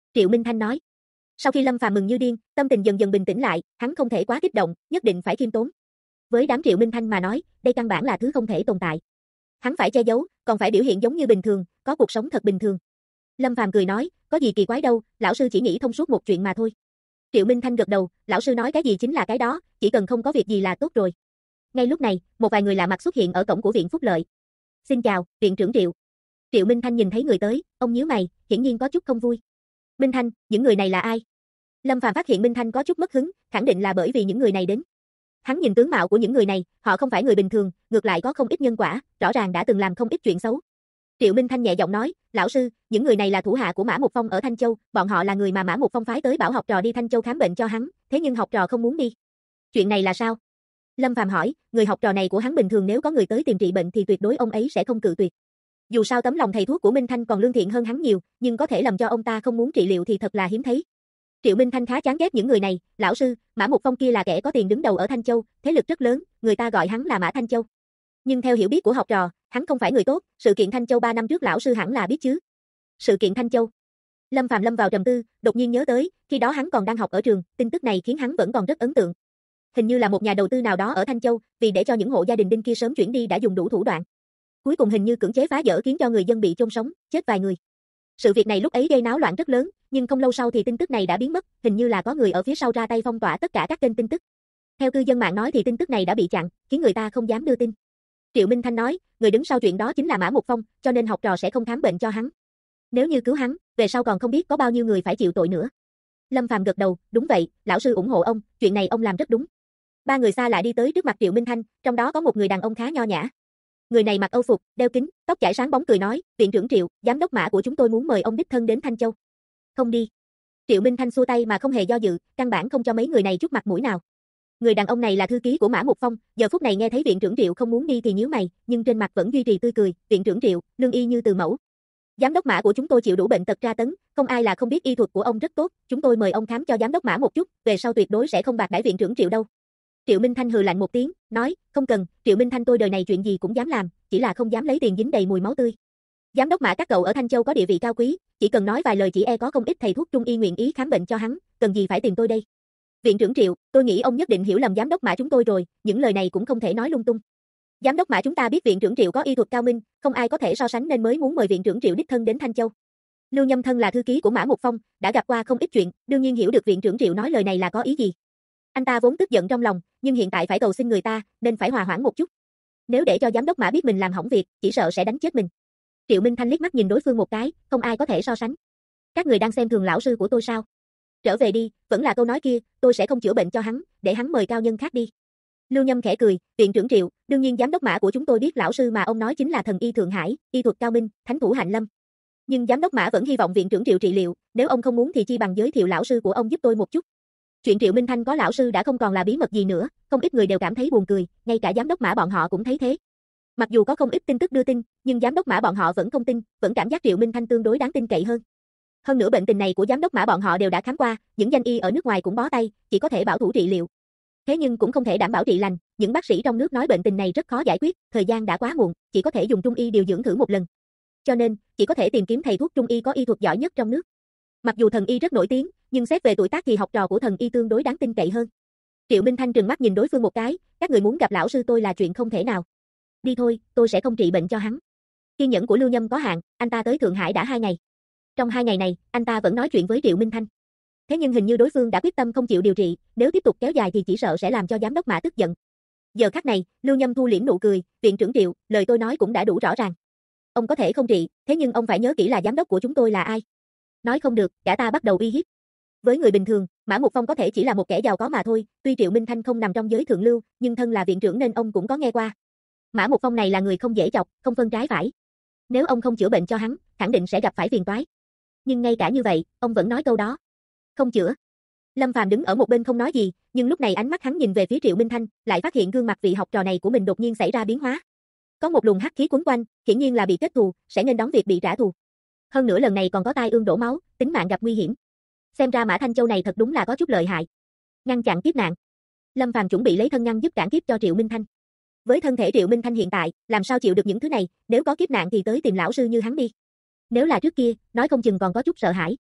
Triệu Minh Thanh nói. Sau khi Lâm Phàm mừng như điên, tâm tình dần dần bình tĩnh lại, hắn không thể quá kích động, nhất định phải khiêm tốn. Với đám Triệu Minh Thanh mà nói, đây căn bản là thứ không thể tồn tại. Hắn phải che giấu, còn phải biểu hiện giống như bình thường, có cuộc sống thật bình thường. Lâm Phàm cười nói, có gì kỳ quái đâu, lão sư chỉ nghĩ thông suốt một chuyện mà thôi. Triệu Minh Thanh gật đầu, lão sư nói cái gì chính là cái đó, chỉ cần không có việc gì là tốt rồi. Ngay lúc này, một vài người lạ mặt xuất hiện ở cổng của viện Phúc Lợi. Xin chào, viện trưởng Triệu. Triệu Minh Thanh nhìn thấy người tới, ông nhíu mày, hiển nhiên có chút không vui. Minh Thanh, những người này là ai? Lâm Phàm phát hiện Minh Thanh có chút mất hứng, khẳng định là bởi vì những người này đến. Hắn nhìn tướng mạo của những người này, họ không phải người bình thường, ngược lại có không ít nhân quả, rõ ràng đã từng làm không ít chuyện xấu. Triệu Minh Thanh nhẹ giọng nói, lão sư, những người này là thủ hạ của Mã Mục Phong ở Thanh Châu, bọn họ là người mà Mã Mục Phong phái tới bảo học trò đi Thanh Châu khám bệnh cho hắn, thế nhưng học trò không muốn đi. Chuyện này là sao? Lâm Phàm hỏi, người học trò này của hắn bình thường nếu có người tới tìm trị bệnh thì tuyệt đối ông ấy sẽ không cự tuyệt. Dù sao tấm lòng thầy thuốc của Minh Thanh còn lương thiện hơn hắn nhiều, nhưng có thể làm cho ông ta không muốn trị liệu thì thật là hiếm thấy. Triệu Minh Thanh khá chán ghét những người này, lão sư, Mã Mục Phong kia là kẻ có tiền đứng đầu ở Thanh Châu, thế lực rất lớn, người ta gọi hắn là Mã Thanh Châu. Nhưng theo hiểu biết của học trò, hắn không phải người tốt, sự kiện Thanh Châu 3 năm trước lão sư hẳn là biết chứ. Sự kiện Thanh Châu. Lâm Phàm lâm vào trầm tư, đột nhiên nhớ tới, khi đó hắn còn đang học ở trường, tin tức này khiến hắn vẫn còn rất ấn tượng. Hình như là một nhà đầu tư nào đó ở Thanh Châu, vì để cho những hộ gia đình đinh kia sớm chuyển đi đã dùng đủ thủ đoạn. Cuối cùng hình như cưỡng chế phá dỡ khiến cho người dân bị chôn sống, chết vài người. Sự việc này lúc ấy gây náo loạn rất lớn, nhưng không lâu sau thì tin tức này đã biến mất, hình như là có người ở phía sau ra tay phong tỏa tất cả các kênh tin tức. Theo cư dân mạng nói thì tin tức này đã bị chặn, khiến người ta không dám đưa tin. Triệu Minh Thanh nói, người đứng sau chuyện đó chính là Mã Mục Phong, cho nên học trò sẽ không khám bệnh cho hắn. Nếu như cứu hắn, về sau còn không biết có bao nhiêu người phải chịu tội nữa. Lâm Phàm gật đầu, đúng vậy, lão sư ủng hộ ông, chuyện này ông làm rất đúng. Ba người xa lạ đi tới trước mặt Triệu Minh Thanh, trong đó có một người đàn ông khá nho nhã. Người này mặc âu phục, đeo kính, tóc chải sáng bóng cười nói, viện trưởng Triệu, giám đốc Mã của chúng tôi muốn mời ông đích thân đến Thanh Châu. Không đi. Triệu Minh Thanh xua tay mà không hề do dự, căn bản không cho mấy người này chút mặt mũi nào. Người đàn ông này là thư ký của Mã Mục Phong, giờ phút này nghe thấy viện trưởng Triệu không muốn đi thì nhíu mày, nhưng trên mặt vẫn duy trì tươi cười, viện trưởng Triệu, lương y như từ mẫu. Giám đốc Mã của chúng tôi chịu đủ bệnh tật tra tấn, không ai là không biết y thuật của ông rất tốt, chúng tôi mời ông khám cho giám đốc Mã một chút, về sau tuyệt đối sẽ không bạc đãi viện trưởng Triệu đâu. Triệu Minh Thanh hừ lạnh một tiếng, nói, không cần, Triệu Minh Thanh tôi đời này chuyện gì cũng dám làm, chỉ là không dám lấy tiền dính đầy mùi máu tươi. Giám đốc Mã các cậu ở Thanh Châu có địa vị cao quý, chỉ cần nói vài lời chỉ e có không ít thầy thuốc trung y nguyện ý khám bệnh cho hắn, cần gì phải tìm tôi đây. Viện trưởng Triệu, tôi nghĩ ông nhất định hiểu lầm giám đốc Mã chúng tôi rồi, những lời này cũng không thể nói lung tung. Giám đốc Mã chúng ta biết viện trưởng Triệu có y thuật cao minh, không ai có thể so sánh nên mới muốn mời viện trưởng Triệu đích thân đến Thanh Châu. Lưu Nhâm Thân là thư ký của Mã Mục Phong, đã gặp qua không ít chuyện, đương nhiên hiểu được viện trưởng Triệu nói lời này là có ý gì. Anh ta vốn tức giận trong lòng, nhưng hiện tại phải cầu xin người ta, nên phải hòa hoãn một chút. Nếu để cho giám đốc Mã biết mình làm hỏng việc, chỉ sợ sẽ đánh chết mình. Triệu Minh Thanh liếc mắt nhìn đối phương một cái, không ai có thể so sánh. Các người đang xem thường lão sư của tôi sao? Trở về đi, vẫn là câu nói kia, tôi sẽ không chữa bệnh cho hắn, để hắn mời cao nhân khác đi. Lưu Nhâm khẽ cười, viện trưởng Triệu, đương nhiên giám đốc Mã của chúng tôi biết lão sư mà ông nói chính là thần y Thượng Hải, y thuật cao minh, thánh thủ hạnh lâm. Nhưng giám đốc Mã vẫn hy vọng viện trưởng Triệu trị liệu, nếu ông không muốn thì chi bằng giới thiệu lão sư của ông giúp tôi một chút. Chuyện Triệu Minh Thanh có lão sư đã không còn là bí mật gì nữa, không ít người đều cảm thấy buồn cười, ngay cả giám đốc Mã bọn họ cũng thấy thế. Mặc dù có không ít tin tức đưa tin, nhưng giám đốc Mã bọn họ vẫn không tin, vẫn cảm giác Triệu Minh Thanh tương đối đáng tin cậy hơn. Hơn nữa bệnh tình này của giám đốc Mã bọn họ đều đã khám qua, những danh y ở nước ngoài cũng bó tay, chỉ có thể bảo thủ trị liệu. Thế nhưng cũng không thể đảm bảo trị lành, những bác sĩ trong nước nói bệnh tình này rất khó giải quyết, thời gian đã quá muộn, chỉ có thể dùng trung y điều dưỡng thử một lần. Cho nên, chỉ có thể tìm kiếm thầy thuốc trung y có y thuật giỏi nhất trong nước. Mặc dù thần y rất nổi tiếng, nhưng xét về tuổi tác thì học trò của thần y tương đối đáng tin cậy hơn. Triệu Minh Thanh trừng mắt nhìn đối phương một cái, các người muốn gặp lão sư tôi là chuyện không thể nào. Đi thôi, tôi sẽ không trị bệnh cho hắn. Kiên nhẫn của Lưu Nhâm có hạn, anh ta tới Thượng Hải đã 2 ngày. Trong 2 ngày này, anh ta vẫn nói chuyện với Triệu Minh Thanh. Thế nhưng hình như đối phương đã quyết tâm không chịu điều trị, nếu tiếp tục kéo dài thì chỉ sợ sẽ làm cho giám đốc Mã tức giận. Giờ khắc này, Lưu Nhâm thu liễm nụ cười, viện trưởng Triệu, lời tôi nói cũng đã đủ rõ ràng. Ông có thể không trị, thế nhưng ông phải nhớ kỹ là giám đốc của chúng tôi là ai. Nói không được, cả ta bắt đầu uy hiếp. Với người bình thường, Mã Mục Phong có thể chỉ là một kẻ giàu có mà thôi, tuy Triệu Minh Thanh không nằm trong giới thượng lưu, nhưng thân là viện trưởng nên ông cũng có nghe qua. Mã Mục Phong này là người không dễ chọc, không phân trái phải. Nếu ông không chữa bệnh cho hắn, khẳng định sẽ gặp phải phiền toái. Nhưng ngay cả như vậy, ông vẫn nói câu đó. Không chữa. Lâm Phàm đứng ở một bên không nói gì, nhưng lúc này ánh mắt hắn nhìn về phía Triệu Minh Thanh, lại phát hiện gương mặt vị học trò này của mình đột nhiên xảy ra biến hóa. Có một luồng hắc khí quấn quanh, hiển nhiên là bị kết thù, sẽ nên đón việc bị trả thù. Hơn nữa lần này còn có tai ương đổ máu, tính mạng gặp nguy hiểm. Xem ra Mã Thanh Châu này thật đúng là có chút lợi hại. Ngăn chặn kiếp nạn. Lâm Phàm chuẩn bị lấy thân ngăn giúp cản kiếp cho Triệu Minh Thanh. Với thân thể Triệu Minh Thanh hiện tại, làm sao chịu được những thứ này, nếu có kiếp nạn thì tới tìm lão sư như hắn đi. Nếu là trước kia, nói không chừng còn có chút sợ hãi.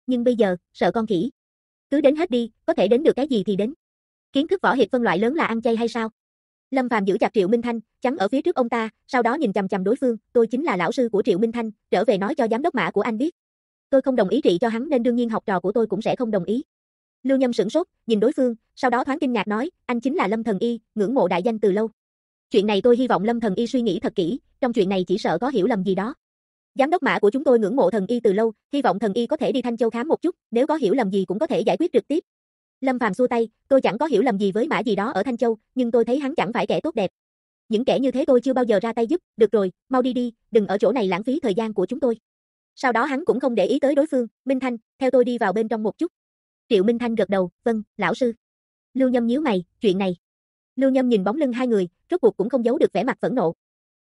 nhưng bây giờ, sợ con khỉ. Cứ đến hết đi, có thể đến được cái gì thì đến. Kiến thức võ hiệp phân loại lớn là ăn chay hay sao? Lâm Phàm giữ chặt Triệu Minh Thanh, chắn ở phía trước ông ta, sau đó nhìn chằm chằm đối phương, tôi chính là lão sư của Triệu Minh Thanh, trở về nói cho giám đốc Mã của anh biết. Tôi không đồng ý trị cho hắn nên đương nhiên học trò của tôi cũng sẽ không đồng ý. Lưu Nhâm sửng sốt, nhìn đối phương, sau đó thoáng kinh ngạc nói, anh chính là Lâm Thần Y, ngưỡng mộ đại danh từ lâu. Chuyện này tôi hy vọng Lâm Thần Y suy nghĩ thật kỹ, trong chuyện này chỉ sợ có hiểu lầm gì đó. Giám đốc Mã của chúng tôi ngưỡng mộ Thần Y từ lâu, hy vọng Thần Y có thể đi Thanh Châu khám một chút, nếu có hiểu lầm gì cũng có thể giải quyết trực tiếp. Lâm Phàm xua tay, tôi chẳng có hiểu lầm gì với Mã gì đó ở Thanh Châu, nhưng tôi thấy hắn chẳng phải kẻ tốt đẹp. Những kẻ như thế tôi chưa bao giờ ra tay giúp, được rồi, mau đi đi, đừng ở chỗ này lãng phí thời gian của chúng tôi. Sau đó hắn cũng không để ý tới đối phương, Minh Thanh, theo tôi đi vào bên trong một chút. Triệu Minh Thanh gật đầu, vâng, lão sư. Lưu Nhâm nhíu mày, chuyện này. Lưu Nhâm nhìn bóng lưng hai người, rốt cuộc cũng không giấu được vẻ mặt phẫn nộ.